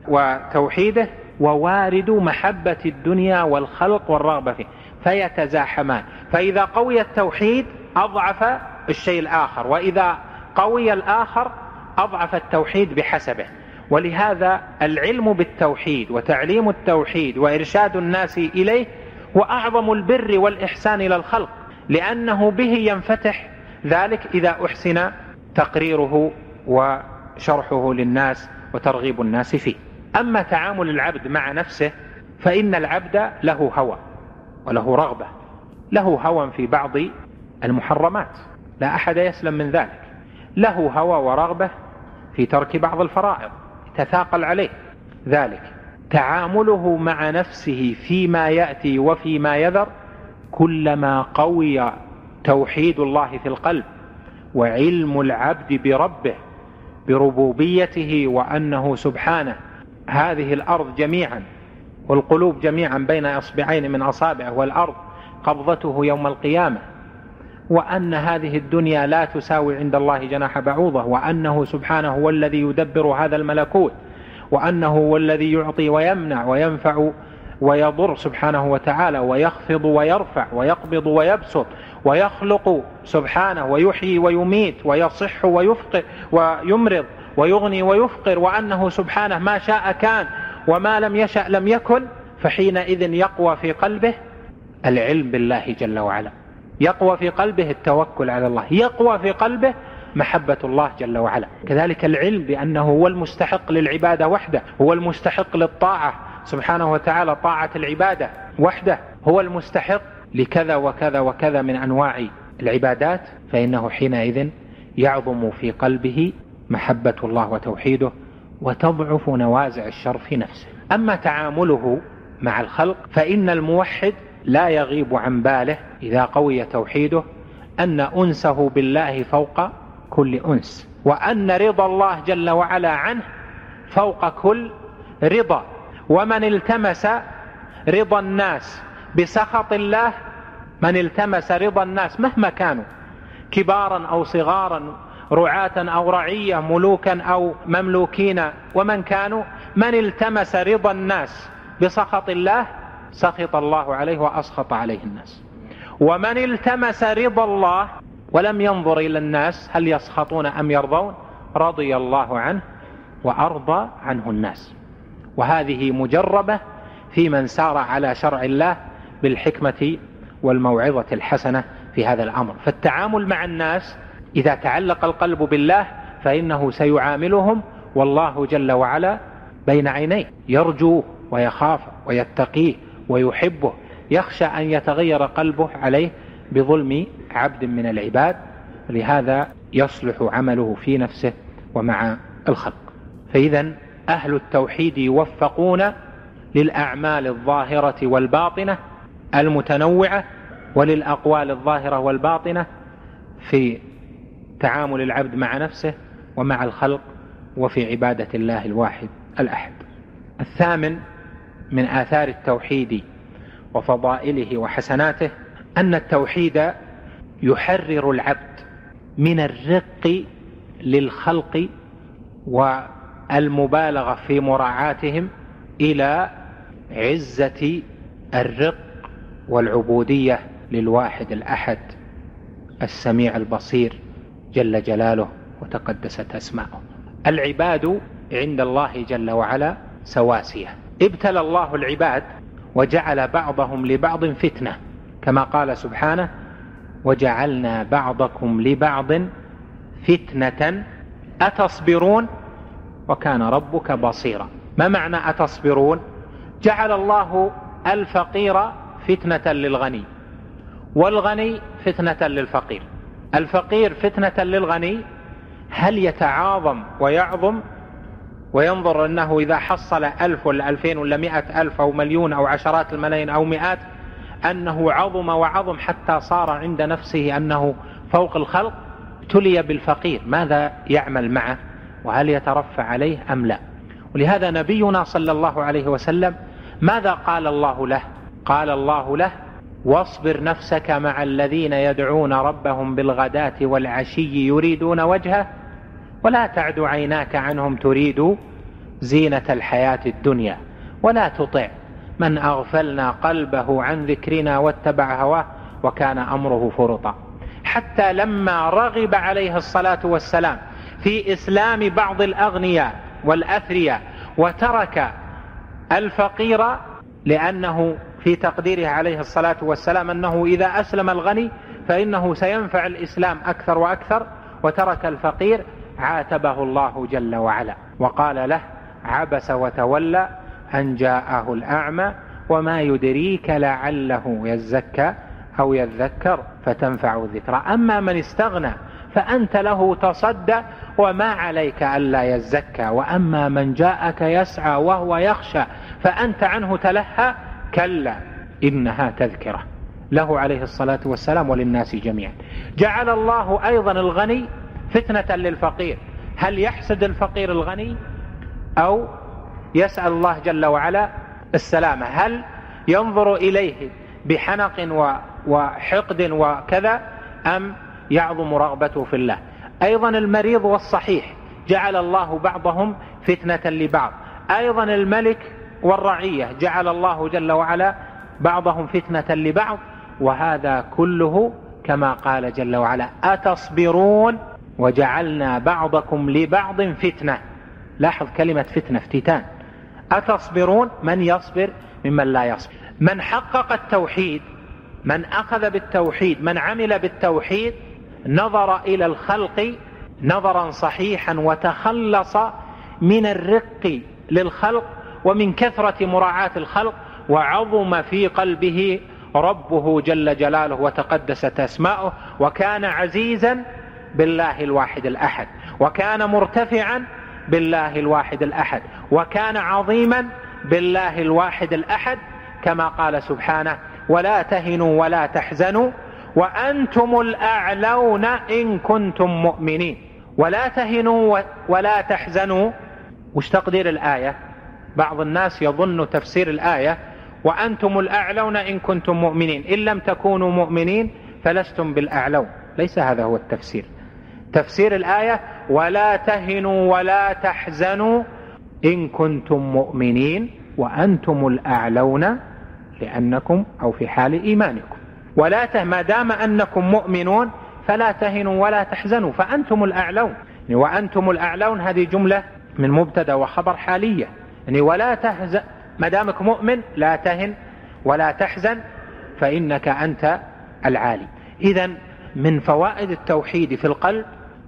وتوحيده ووارد محبة الدنيا والخلق والرغبة فيه، فيتزاحمان. فإذا قوي التوحيد أضعف الشيء الآخر، وإذا قوي الآخر أضعف التوحيد بحسبه. ولهذا العلم بالتوحيد وتعليم التوحيد وإرشاد الناس إليه هو أعظم البر والإحسان إلى الخلق، لأنه به ينفتح ذلك إذا أحسن تقريره وشرحه للناس وترغيب الناس فيه. أما تعامل العبد مع نفسه فإن العبد له هوى وله رغبة، له هوى في بعض المحرمات، لا أحد يسلم من ذلك، له هوى ورغبة في ترك بعض الفرائض تثاقل عليه ذلك. تعامله مع نفسه فيما يأتي وفيما يذر كلما قوي توحيد الله في القلب وعلم العبد بربه بربوبيته وأنه سبحانه هذه الأرض جميعا والقلوب جميعا بين إصبعين من أصابعه، والأرض قبضته يوم القيامة، وأن هذه الدنيا لا تساوي عند الله جناح بعوضة، وأنه سبحانه هو الذي يدبر هذا الملكوت، وأنه هو الذي يعطي ويمنع وينفع ويضر سبحانه وتعالى، ويخفض ويرفع ويقبض ويبسط ويخلق سبحانه ويحيي ويميت ويصح ويفقر ويمرض ويغني ويفقر، وأنه سبحانه ما شاء كان وما لم يشأ لم يكن. فحينئذ يقوى في قلبه العلم بالله جل وعلا، يقوى في قلبه التوكل على الله، يقوى في قلبه محبة الله جل وعلا. كذلك العلم بأنه هو المستحق للعبادة وحده، هو المستحق للطاعة سبحانه وتعالى، طاعة العبادة وحده، هو المستحق لكذا وكذا وكذا من أنواع العبادات، فإنه حينئذ يعظم في قلبه محبة الله وتوحيده وتضعف نوازع الشر في نفسه. أما تعامله مع الخلق فإن الموحد لا يغيب عن باله إذا قوي توحيده أن أنسه بالله فوق كل أنس، وأن رضا الله جل وعلا عنه فوق كل رضا. ومن التمس رضا الناس بسخط الله، من التمس رضا الناس مهما كانوا كبارا أو صغارا، رعاة أو رعية، ملوكا أو مملوكين، ومن كانوا، من التمس رضا الناس بسخط الله سخط الله عليه وأسخط عليه الناس. ومن التمس رضا الله ولم ينظر إلى الناس هل يسخطون أم يرضون، رضي الله عنه وأرضى عنه الناس. وهذه مجربة في من سار على شرع الله بالحكمة والموعظة الحسنة في هذا الأمر. فالتعامل مع الناس إذا تعلق القلب بالله فإنه سيعاملهم والله جل وعلا بين عينيه، يرجوه ويخاف ويتقيه ويحبه، يخشى أن يتغير قلبه عليه بظلم عبد من العباد، لهذا يصلح عمله في نفسه ومع الخلق. فإذا أهل التوحيد يوفقون للأعمال الظاهرة والباطنة المتنوعة وللأقوال الظاهرة والباطنة في تعامل العبد مع نفسه ومع الخلق وفي عبادة الله الواحد الأحد. الثامن من آثار التوحيد وفضائله وحسناته أن التوحيد يحرر العبد من الرق للخلق والمبالغة في مراعاتهم إلى عزة الرق والعبودية للواحد الأحد السميع البصير جل جلاله وتقدست أسماؤه. العباد عند الله جل وعلا سواسية، ابتلى الله العباد وجعل بعضهم لبعض فتنة، كما قال سبحانه وجعلنا بعضكم لبعض فتنة أتصبرون وكان ربك بصيرا. ما معنى أتصبرون؟ جعل الله الفقير فتنة للغني والغني فتنة للفقير. الفقير فتنة للغني، هل يتعاظم ويعظم وينظر أنه إذا حصل ألف ولا ألفين ولا مئة ألف أو مليون أو عشرات الملايين أو مئات أنه عظم وعظم حتى صار عند نفسه أنه فوق الخلق؟ ابتلي بالفقير، ماذا يعمل معه؟ وهل يترفع عليه أم لا؟ ولهذا نبينا صلى الله عليه وسلم ماذا قال الله له؟ قال الله له واصبر نفسك مع الذين يدعون ربهم بالغداة والعشي يريدون وجهه ولا تعد عيناك عنهم تريد زينة الحياة الدنيا ولا تطع من أغفلنا قلبه عن ذكرنا واتبع هواه وكان أمره فرطا. حتى لما رغب عليه الصلاة والسلام في إسلام بعض الأغنياء والأثرياء وترك الفقير، لأنه في تقديره عليه الصلاة والسلام أنه إذا أسلم الغني فإنه سينفع الإسلام أكثر وأكثر، وترك الفقير، عاتبه الله جل وعلا وقال له: عبس وتولى أن جاءه الأعمى وما يدريك لعله يزكى أو يذكر فتنفع الذكرى. أما من استغنى فأنت له تصدى وما عليك ألا يزكى، وأما من جاءك يسعى وهو يخشى فأنت عنه تلهى، كلا إنها تذكرة له عليه الصلاة والسلام وللناس جميعا. جعل الله أيضا الغني فتنة للفقير، هل يحسد الفقير الغني أو يسأل الله جل وعلا السلامة؟ هل ينظر إليه بحنق وحقد وكذا أم يعظم رغبته في الله؟ أيضا المريض والصحيح جعل الله بعضهم فتنة لبعض، أيضا الملك والرعية جعل الله جل وعلا بعضهم فتنة لبعض، وهذا كله كما قال جل وعلا: أتصبرون وجعلنا بعضكم لبعض فتنة. لاحظ كلمة فتنة، افتتان. أتصبرون، من يصبر ممن لا يصبر. من حقق التوحيد، من أخذ بالتوحيد، من عمل بالتوحيد، نظر إلى الخلق نظرا صحيحا وتخلص من الرق للخلق ومن كثرة مراعاة الخلق، وعظم في قلبه ربه جل جلاله وتقدست أسماؤه، وكان عزيزا بالله الواحد الأحد، وكان مرتفعا بالله الواحد الأحد، وكان عظيما بالله الواحد الأحد، كما قال سبحانه: ولا تهنوا ولا تحزنوا وأنتم الأعلون إن كنتم مؤمنين. ولا تهنوا ولا تحزنوا، وش تقدير الآية؟ بعض الناس يظن تفسير الآية وأنتم الأعلون إن كنتم مؤمنين، إن لم تكونوا مؤمنين فلستم بالأعلون. ليس هذا هو التفسير. تفسير الآية: ولا تهنوا ولا تحزنوا إن كنتم مؤمنين وأنتم الأعلون لأنكم أو في حال إيمانكم. ولا ته ما دام أنكم مؤمنون فلا تهنوا ولا تحزنوا فأنتم الأعلون. يعني وأنتم الأعلون هذه جملة من مبتدا وخبر حالية، يعني ولا تحزن، ما دامك مؤمن لا تهن ولا تحزن فإنك أنت العالي. إذن من فوائد التوحيد في القلب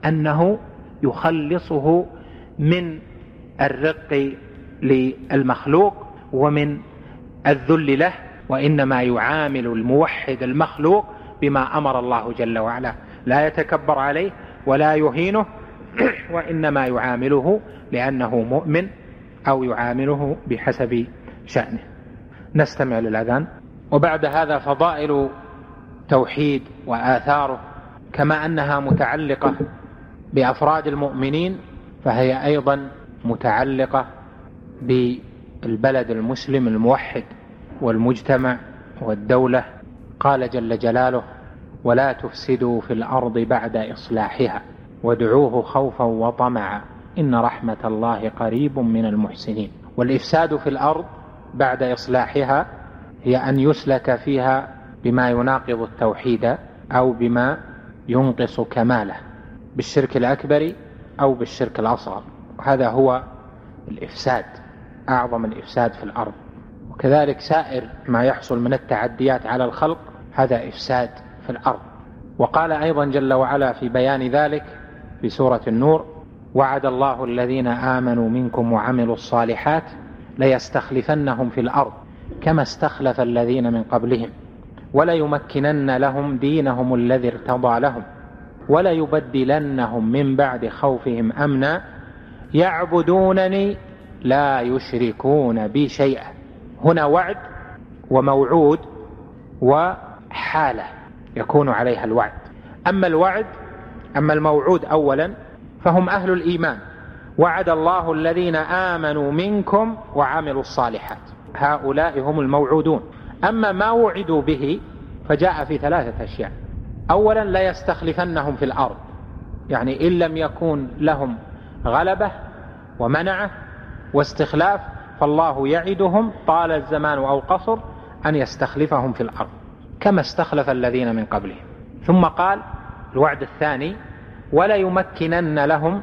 أنه يخلصه من الرق للمخلوق ومن الذل له، وإنما يعامل الموحد المخلوق بما أمر الله جل وعلا، لا يتكبر عليه ولا يهينه، وإنما يعامله لأنه مؤمن أو يعامله بحسب شأنه. نستمع للأذان. وبعد هذا فضائل توحيد وآثاره، كما أنها متعلقة بأفراد المؤمنين فهي أيضا متعلقة بالبلد المسلم الموحد والمجتمع والدولة. قال جل جلاله: ولا تفسدوا في الأرض بعد إصلاحها وادعوه خوفا وطمعا إن رحمة الله قريب من المحسنين. والإفساد في الأرض بعد إصلاحها هي أن يسلك فيها بما يناقض التوحيد أو بما ينقص كماله، بالشرك الأكبر أو بالشرك الأصغر، وهذا هو الإفساد، أعظم الإفساد في الأرض. وكذلك سائر ما يحصل من التعديات على الخلق هذا إفساد في الأرض. وقال أيضا جل وعلا في بيان ذلك في سورة النور: وعد الله الذين آمنوا منكم وعملوا الصالحات ليستخلفنهم في الأرض كما استخلف الذين من قبلهم وليمكنن لهم دينهم الذي ارتضى لهم وليبدلنهم من بعد خوفهم أمنا يعبدونني لا يشركون بي شيئا. هنا وعد وموعود وحالة يكون عليها الوعد. أما الوعد أما الموعود أولا فهم أهل الإيمان، وعد الله الذين آمنوا منكم وعملوا الصالحات، هؤلاء هم الموعودون. أما ما وعدوا به فجاء في ثلاثة أشياء: أولا لا يستخلفنهم في الأرض، يعني إن لم يكون لهم غلبة ومنعة واستخلاف، فالله يعدهم طال الزمان أو قصر أن يستخلفهم في الأرض كما استخلف الذين من قبلهم. ثم قال الوعد الثاني: ولا يمكنن لهم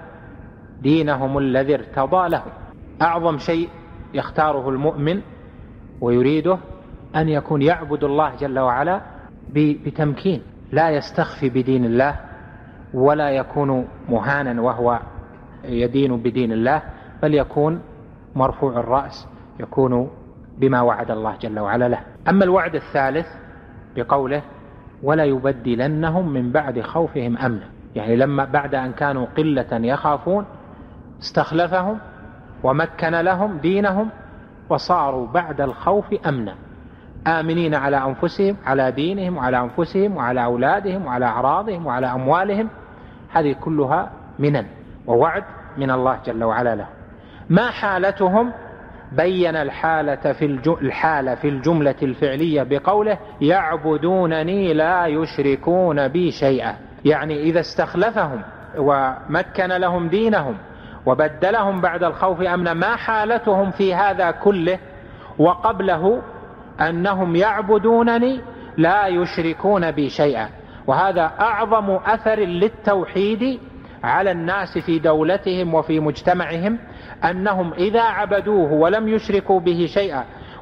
دينهم الذي ارتضى لهم. أعظم شيء يختاره المؤمن ويريده أن يكون يعبد الله جل وعلا بتمكين، لا يستخفي بدين الله ولا يكون مهانا وهو يدين بدين الله، بل يكون مرفوع الرأس، يكون بما وعد الله جل وعلا له. أما الوعد الثالث بقوله: ولا يبدلنهم من بعد خوفهم أمنا، يعني لما بعد أن كانوا قلة يخافون استخلفهم ومكن لهم دينهم وصاروا بعد الخوف أمنا، آمنين على أنفسهم، على دينهم وعلى أنفسهم وعلى أولادهم وعلى أعراضهم وعلى أموالهم. هذه كلها منن ووعد من الله جل وعلا له. ما حالتهم؟ بين الحالة في الحالة في الجملة الفعلية بقوله: يعبدونني لا يشركون بي شيئا. يعني إذا استخلفهم ومكن لهم دينهم وبدلهم بعد الخوف أمنا، ما حالتهم في هذا كله وقبله؟ أنهم يعبدونني لا يشركون بي شيئا. وهذا أعظم أثر للتوحيد على الناس في دولتهم وفي مجتمعهم، أنهم إذا عبدوه ولم يشركوا به شيئا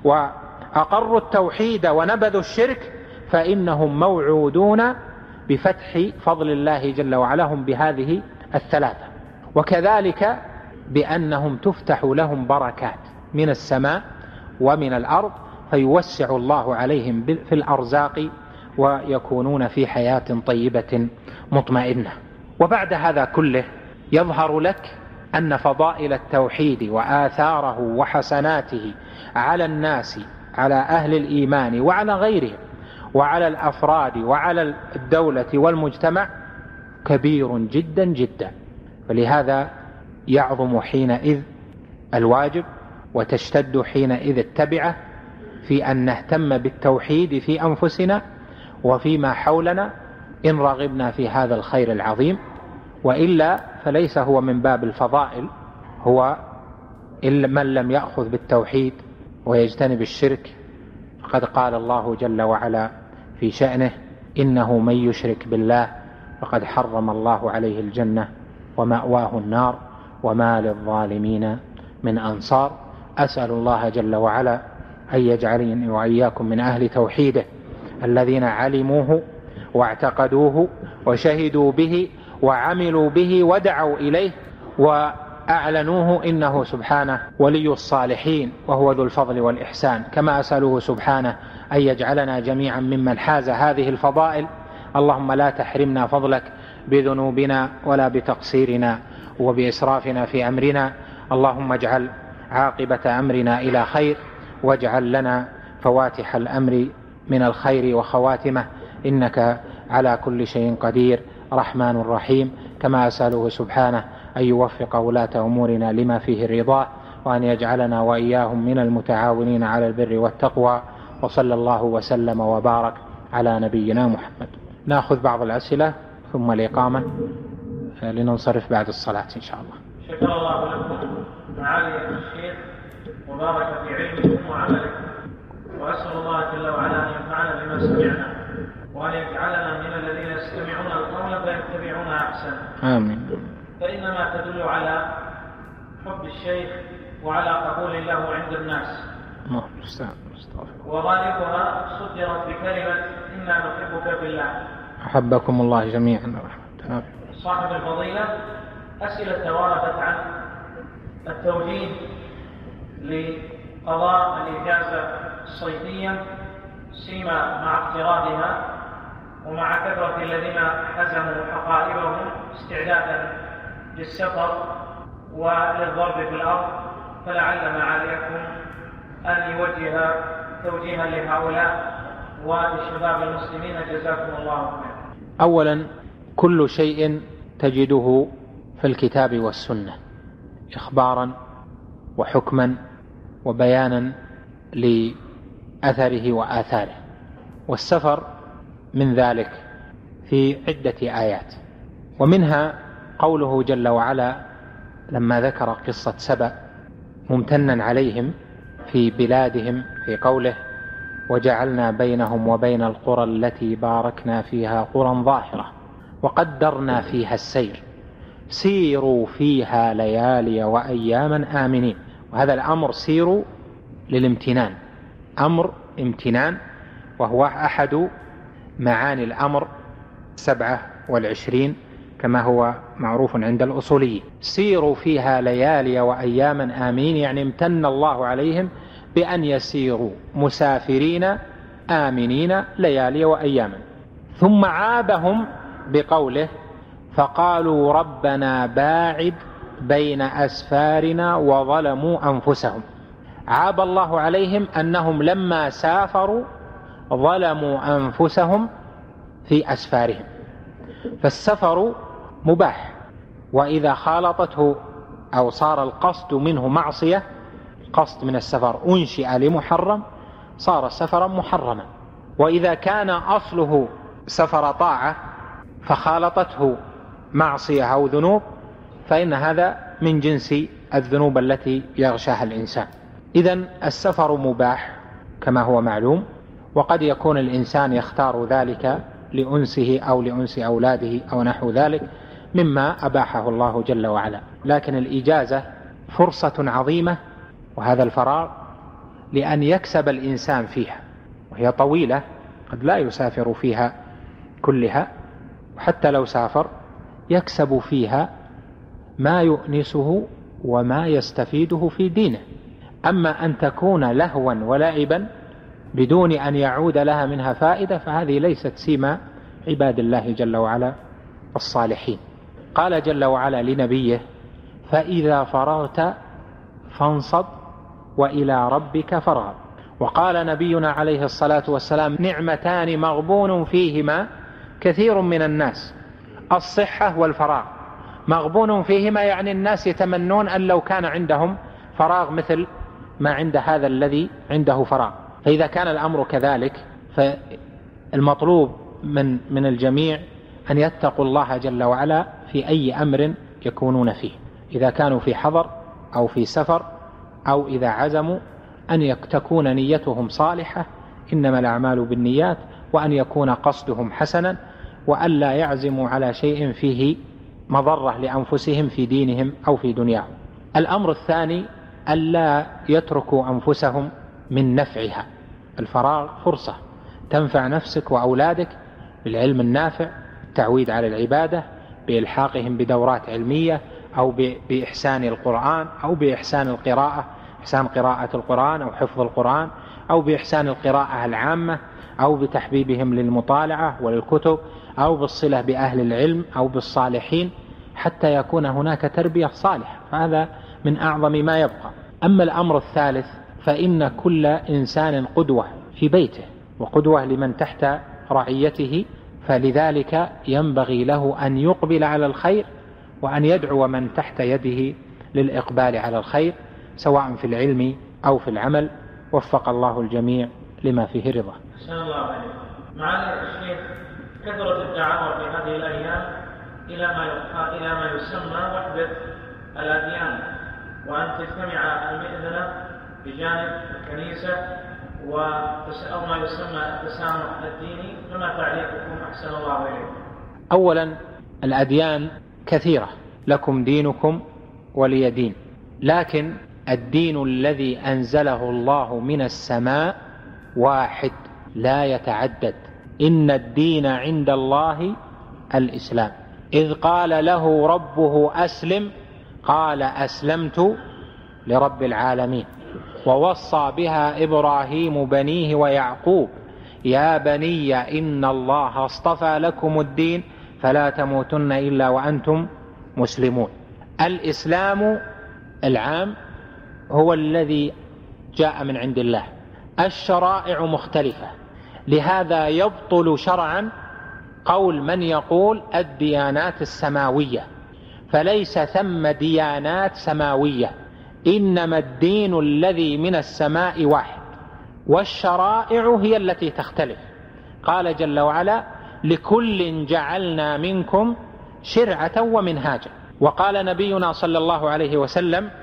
وأقروا التوحيد ونبذوا الشرك فإنهم موعودون بفتح فضل الله جل وعلا هم بهذه الثلاثة. وكذلك بأنهم تفتح لهم بركات من السماء ومن الأرض، فيوسع الله عليهم في الأرزاق ويكونون في حياة طيبة مطمئنة. وبعد هذا كله يظهر لك أن فضائل التوحيد وآثاره وحسناته على الناس، على أهل الإيمان وعلى غيرهم وعلى الأفراد وعلى الدولة والمجتمع كبير جدا جدا. فلهذا يعظم حينئذ الواجب وتشتد حينئذ التبعة في أن نهتم بالتوحيد في أنفسنا وفيما حولنا إن رغبنا في هذا الخير العظيم، وإلا فليس هو من باب الفضائل، هو إلا من لم يأخذ بالتوحيد ويجتنب الشرك. فقد قال الله جل وعلا في شأنه: إنه من يشرك بالله فقد حرم الله عليه الجنة ومأواه النار وما للظالمين من أنصار. أسأل الله جل وعلا أن يجعلني وإياكم من أهل توحيده الذين علموه واعتقدوه وشهدوا به وعملوا به ودعوا إليه وأعلنوه، إنه سبحانه ولي الصالحين وهو ذو الفضل والإحسان. كما أسأله سبحانه أن يجعلنا جميعا ممن حاز هذه الفضائل. اللهم لا تحرمنا فضلك بذنوبنا ولا بتقصيرنا وبإسرافنا في أمرنا. اللهم اجعل عاقبة أمرنا إلى خير، واجعل لنا فواتح الأمر من الخير وخواتمه، إنك على كل شيء قدير رحمن رحيم. كما أسأله سبحانه أن يوفق ولاة أمورنا لما فيه الرضا، وأن يجعلنا وإياهم من المتعاونين على البر والتقوى. وصلى الله وسلم وبارك على نبينا محمد. نأخذ بعض الأسئلة ثم الإقامة لننصرف بعد الصلاة إن شاء الله. شكر الله لكم معالي الشيخ وبارك في علمكم وعملكم، وأسأل الله جل وعلا أن ينفعنا بما سمعنا وأن يجعلنا من الذين يستمعون القول فيتبعون أحسنه. آمين. فإنما تدل على حب الشيخ وعلى قبول له عند الناس، وغالبها صدرت بكلمة إنا نحبك بالله. أحبكم الله جميعا. صاحب الفضيلة، أسئلة توردت عن التوجيه لقضاء الإجازة الصيفية، سيما مع اقترابها ومع كثرة الذين حزموا حقائبهم استعدادا للسفر وللضرب في الأرض، فلعل معاليكم أن يوجه توجيها لهؤلاء وللشباب المسلمين جزاكم الله خيرا. أولا، كل شيء تجده في الكتاب والسنة إخبارا وحكما وبيانا لأثره وآثاره، والسفر من ذلك في عدة آيات، ومنها قوله جل وعلا لما ذكر قصة سبأ ممتنا عليهم في بلادهم في قوله وجعلنا بينهم وبين القرى التي باركنا فيها قرى ظاهرة وقدرنا فيها السير سيروا فيها ليالي وأياما آمنين. وهذا الأمر سيروا للامتنان، أمر امتنان، وهو أحد معاني الأمر سبعة والعشرين كما هو معروف عند الأصوليين. سيروا فيها ليالي وأياما آمين، يعني امتن الله عليهم بأن يسيروا مسافرين آمنين ليالي وأياما. ثم عابهم بقوله فقالوا ربنا باعد بين أسفارنا وظلموا أنفسهم. عاب الله عليهم أنهم لما سافروا ظلموا أنفسهم في أسفارهم. فالسفر مباح، وإذا خالطته أو صار القصد منه معصية، قصد من السفر أنشئ لمحرم صار سفرا محرما. وإذا كان أصله سفر طاعة فخالطته معصية أو ذنوب فإن هذا من جنس الذنوب التي يغشاها الإنسان. إذن السفر مباح كما هو معلوم، وقد يكون الإنسان يختار ذلك لأنسه أو لأنس أولاده أو نحو ذلك مما أباحه الله جل وعلا. لكن الإجازة فرصة عظيمة، وهذا الفراغ لأن يكسب الإنسان فيها، وهي طويلة قد لا يسافر فيها كلها، وحتى لو سافر يكسب فيها ما يؤنسه وما يستفيده في دينه. أما أن تكون لهوا ولعبا بدون أن يعود لها منها فائدة فهذه ليست سيما عباد الله جل وعلا الصالحين. قال جل وعلا لنبيه فإذا فرغت فانصب وإلى ربك فارغب. وقال نبينا عليه الصلاة والسلام نعمتان مغبون فيهما كثير من الناس، الصحة والفراغ. مغبون فيهما يعني الناس يتمنون أن لو كان عندهم فراغ مثل ما عند هذا الذي عنده فراغ. فإذا كان الأمر كذلك فالمطلوب من من الجميع أن يتقوا الله جل وعلا في أي أمر يكونون فيه، إذا كانوا في حضر أو في سفر أو إذا عزموا، أن تكون نيتهم صالحة، إنما الأعمال بالنيات، وأن يكون قصدهم حسنا، وأن لا يعزموا على شيء فيه مضرة لأنفسهم في دينهم أو في دنياهم. الأمر الثاني ألا يتركوا أنفسهم من نفعها. الفراغ فرصة تنفع نفسك وأولادك بالعلم النافع، التعويد على العبادة، بإلحاقهم بدورات علمية، أو بإحسان القرآن، أو بإحسان القراءة، إحسان قراءة القرآن أو حفظ القرآن، أو بإحسان القراءة العامة، أو بتحبيبهم للمطالعة وللكتب، أو بالصلة بأهل العلم أو بالصالحين، حتى يكون هناك تربية صالحة. فهذا من أعظم ما يبقى. أما الأمر الثالث فإن كل إنسان قدوة في بيته وقدوة لمن تحت رعيته، فلذلك ينبغي له أن يقبل على الخير وأن يدعو من تحت يده للإقبال على الخير سواء في العلم أو في العمل. وفق الله الجميع لما فيه رضا. أحسن الله عليك. معالي الشيخ، كثرت الدعوة في هذه الأيام إلى ما إلى ما يسمى وحدة الأديان، وأن تجتمع المئذنة بجانب الكنيسة أو ما يسمى التسامح الديني، فما تعليقكم أحسن الله إليكم؟ أولا الأديان كثيرة، لكم دينكم ولي دين، لكن الدين الذي أنزله الله من السماء واحد لا يتعدد. إن الدين عند الله الإسلام. إذ قال له ربه أسلم قال أسلمت لرب العالمين. ووصى بها إبراهيم بنيه ويعقوب يا بني إن الله اصطفى لكم الدين فلا تموتن إلا وأنتم مسلمون. الإسلام العام هو الذي جاء من عند الله. الشرائع مختلفة، لهذا يبطل شرعا قول من يقول الديانات السماوية، فليس ثم ديانات سماوية، إنما الدين الذي من السماء واحد، والشرائع هي التي تختلف. قال جل وعلا لكل جعلنا منكم شرعة ومنهاجا. وقال نبينا صلى الله عليه وسلم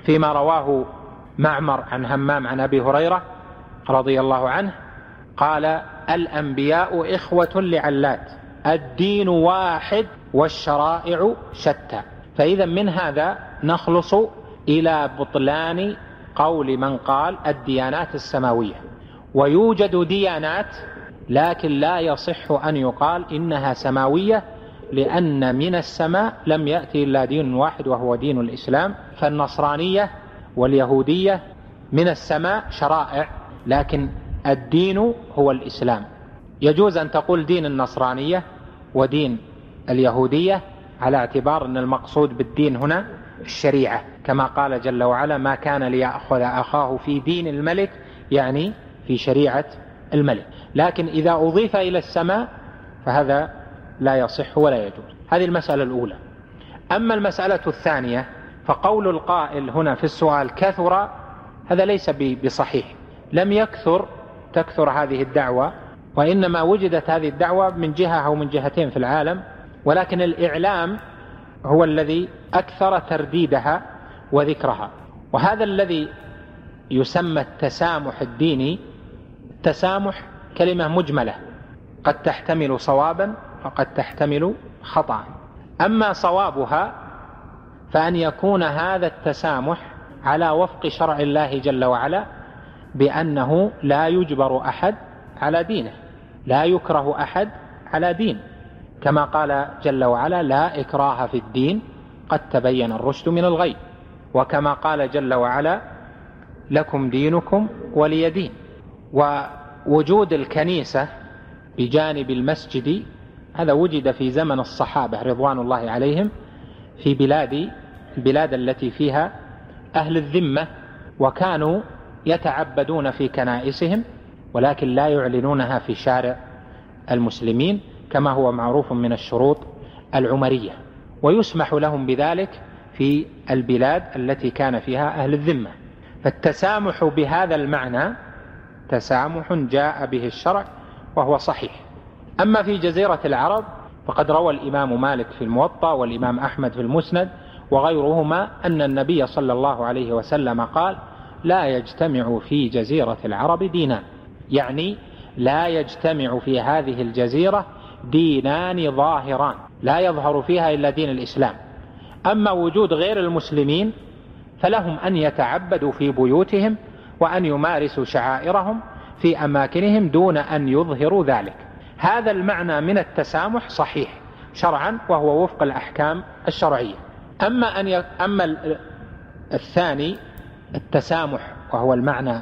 فيما رواه معمر عن همام عن أبي هريرة رضي الله عنه قال: الأنبياء إخوة لعلات، الدين واحد والشرائع شتى. فإذا من هذا نخلص إلى بطلان قول من قال الديانات السماوية. ويوجد ديانات لكن لا يصح أن يقال إنها سماوية، لأن من السماء لم يأتي إلا دين واحد وهو دين الإسلام. فالنصرانية واليهودية من السماء شرائع، لكن الدين هو الإسلام. يجوز أن تقول دين النصرانية ودين اليهودية على اعتبار أن المقصود بالدين هنا الشريعة، كما قال جل وعلا: ما كان ليأخذ أخاه في دين الملك، يعني في شريعة الملك. لكن إذا أضيف إلى السماء فهذا لا يصح ولا يجوز. هذه المسألة الأولى. أما المسألة الثانية فقول القائل هنا في السؤال كثر، هذا ليس بصحيح. لم يكثر تكثر هذه الدعوة، وإنما وجدت هذه الدعوة من جهة أو من جهتين في العالم، ولكن الإعلام هو الذي أكثر ترديدها وذكرها. وهذا الذي يسمى التسامح الديني. التسامح كلمة مجملة قد تحتمل صوابا وقد تحتمل خطأ. أما صوابها فأن يكون هذا التسامح على وفق شرع الله جل وعلا، بأنه لا يجبر أحد على دينه، لا يكره أحد على دين، كما قال جل وعلا: لا إكراه في الدين قد تبين الرشد من الغي، وكما قال جل وعلا: لكم دينكم ولي دين. ووجود الكنيسة بجانب المسجد هذا وجد في زمن الصحابة رضوان الله عليهم في بلاد البلاد التي فيها أهل الذمة، وكانوا يتعبدون في كنائسهم ولكن لا يعلنونها في شارع المسلمين، كما هو معروف من الشروط العمرية، ويسمح لهم بذلك في البلاد التي كان فيها أهل الذمة. فالتسامح بهذا المعنى تسامح جاء به الشرع وهو صحيح. أما في جزيرة العرب فقد روى الإمام مالك في الموطأ والإمام أحمد في المسند وغيرهما أن النبي صلى الله عليه وسلم قال: لا يجتمع في جزيرة العرب دينان، يعني لا يجتمع في هذه الجزيرة دينان ظاهران لا يظهر فيها إلا دين الإسلام. أما وجود غير المسلمين فلهم أن يتعبدوا في بيوتهم وأن يمارسوا شعائرهم في أماكنهم دون أن يظهروا ذلك. هذا المعنى من التسامح صحيح شرعا وهو وفق الأحكام الشرعية. أما, أن ي... أما الثاني التسامح وهو المعنى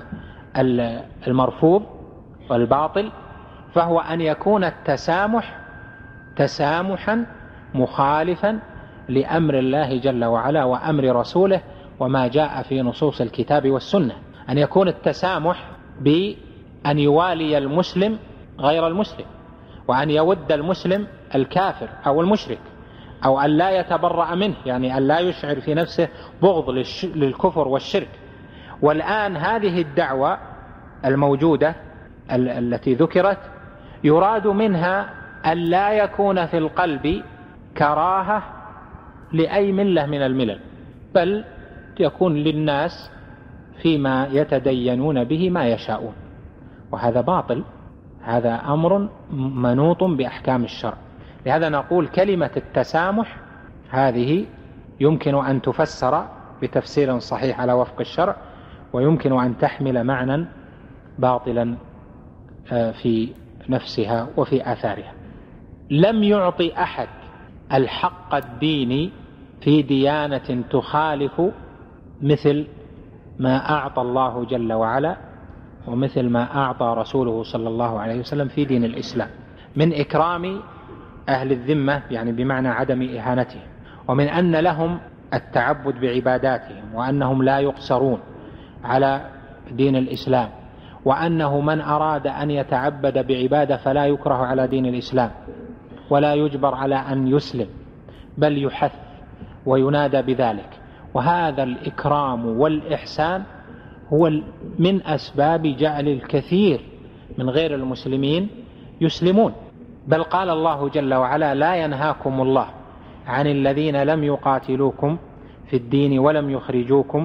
المرفوض والباطل، فهو أن يكون التسامح تسامحا مخالفا لأمر الله جل وعلا وأمر رسوله وما جاء في نصوص الكتاب والسنة. أن يكون التسامح بأن يوالي المسلم غير المسلم، وأن يود المسلم الكافر أو المشرك، أو أن لا يتبرأ منه، يعني أن لا يشعر في نفسه بغض للكفر والشرك. والآن هذه الدعوة الموجودة التي ذكرت يراد منها أن لا يكون في القلب كراهة لأي ملة من الملل، بل يكون للناس فيما يتدينون به ما يشاءون، وهذا باطل. هذا أمر منوط بأحكام الشرع. لهذا نقول كلمة التسامح هذه يمكن أن تفسر بتفسير صحيح على وفق الشرع، ويمكن أن تحمل معنى باطلا في نفسها وفي آثارها. لم يعطي أحد الحق الديني في ديانة تخالف مثل ما أعطى الله جل وعلا ومثل ما أعطى رسوله صلى الله عليه وسلم في دين الإسلام من إكرام أهل الذمة، يعني بمعنى عدم إهانتهم، ومن أن لهم التعبد بعباداتهم، وأنهم لا يقصرون على دين الإسلام، وأنه من أراد أن يتعبد بعبادة فلا يكره على دين الإسلام ولا يجبر على أن يسلم، بل يحث وينادى بذلك. وهذا الإكرام والإحسان هو من أسباب جعل الكثير من غير المسلمين يسلمون. بل قال الله جل وعلا: لا ينهاكم الله عن الذين لم يقاتلوكم في الدين ولم يخرجوكم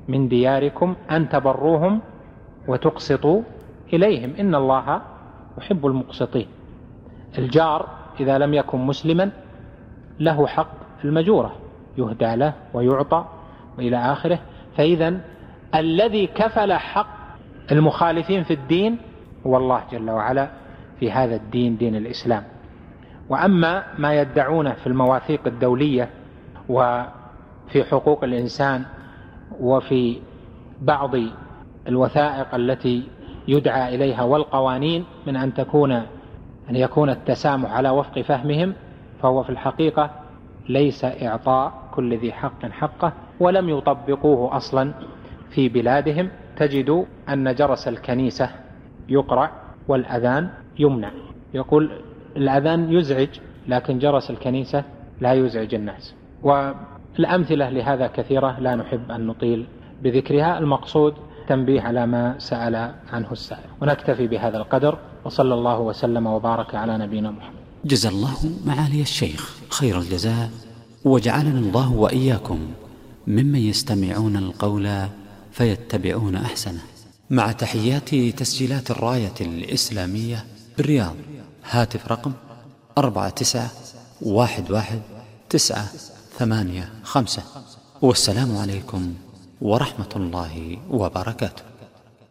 من دياركم أن تبروهم وتقسطوا إليهم إن الله يحب المقسطين. الجار إذا لم يكن مسلما له حق المجورة، يهدى له ويعطى وإلى آخره. فإذا الذي كفل حق المخالفين في الدين هو الله جل وعلا في هذا الدين، دين الإسلام. وأما ما يدعونه في المواثيق الدولية وفي حقوق الإنسان وفي بعض الوثائق التي يدعى إليها والقوانين من أن تكون أن يكون التسامح على وفق فهمهم، فهو في الحقيقة ليس إعطاء كل ذي حق حقه، ولم يطبقوه أصلا في بلادهم. تجد أن جرس الكنيسة يقرع والأذان يمنع، يقول الأذان يزعج لكن جرس الكنيسة لا يزعج الناس. والأمثلة لهذا كثيرة لا نحب أن نطيل بذكرها، المقصود تنبيه على ما سأل عنه السائل. ونكتفي بهذا القدر، وصلى الله وسلم وبارك على نبينا محمد. جزا الله معالي الشيخ خير الجزاء، وجعلنا الله وإياكم ممن يستمعون القول فيتبعون أحسنه. مع تحيات تسجيلات الراية الإسلامية بالرياض، هاتف رقم أربعة تسعة واحد واحد تسعة ثمانية خمسة. والسلام عليكم ورحمة الله وبركاته.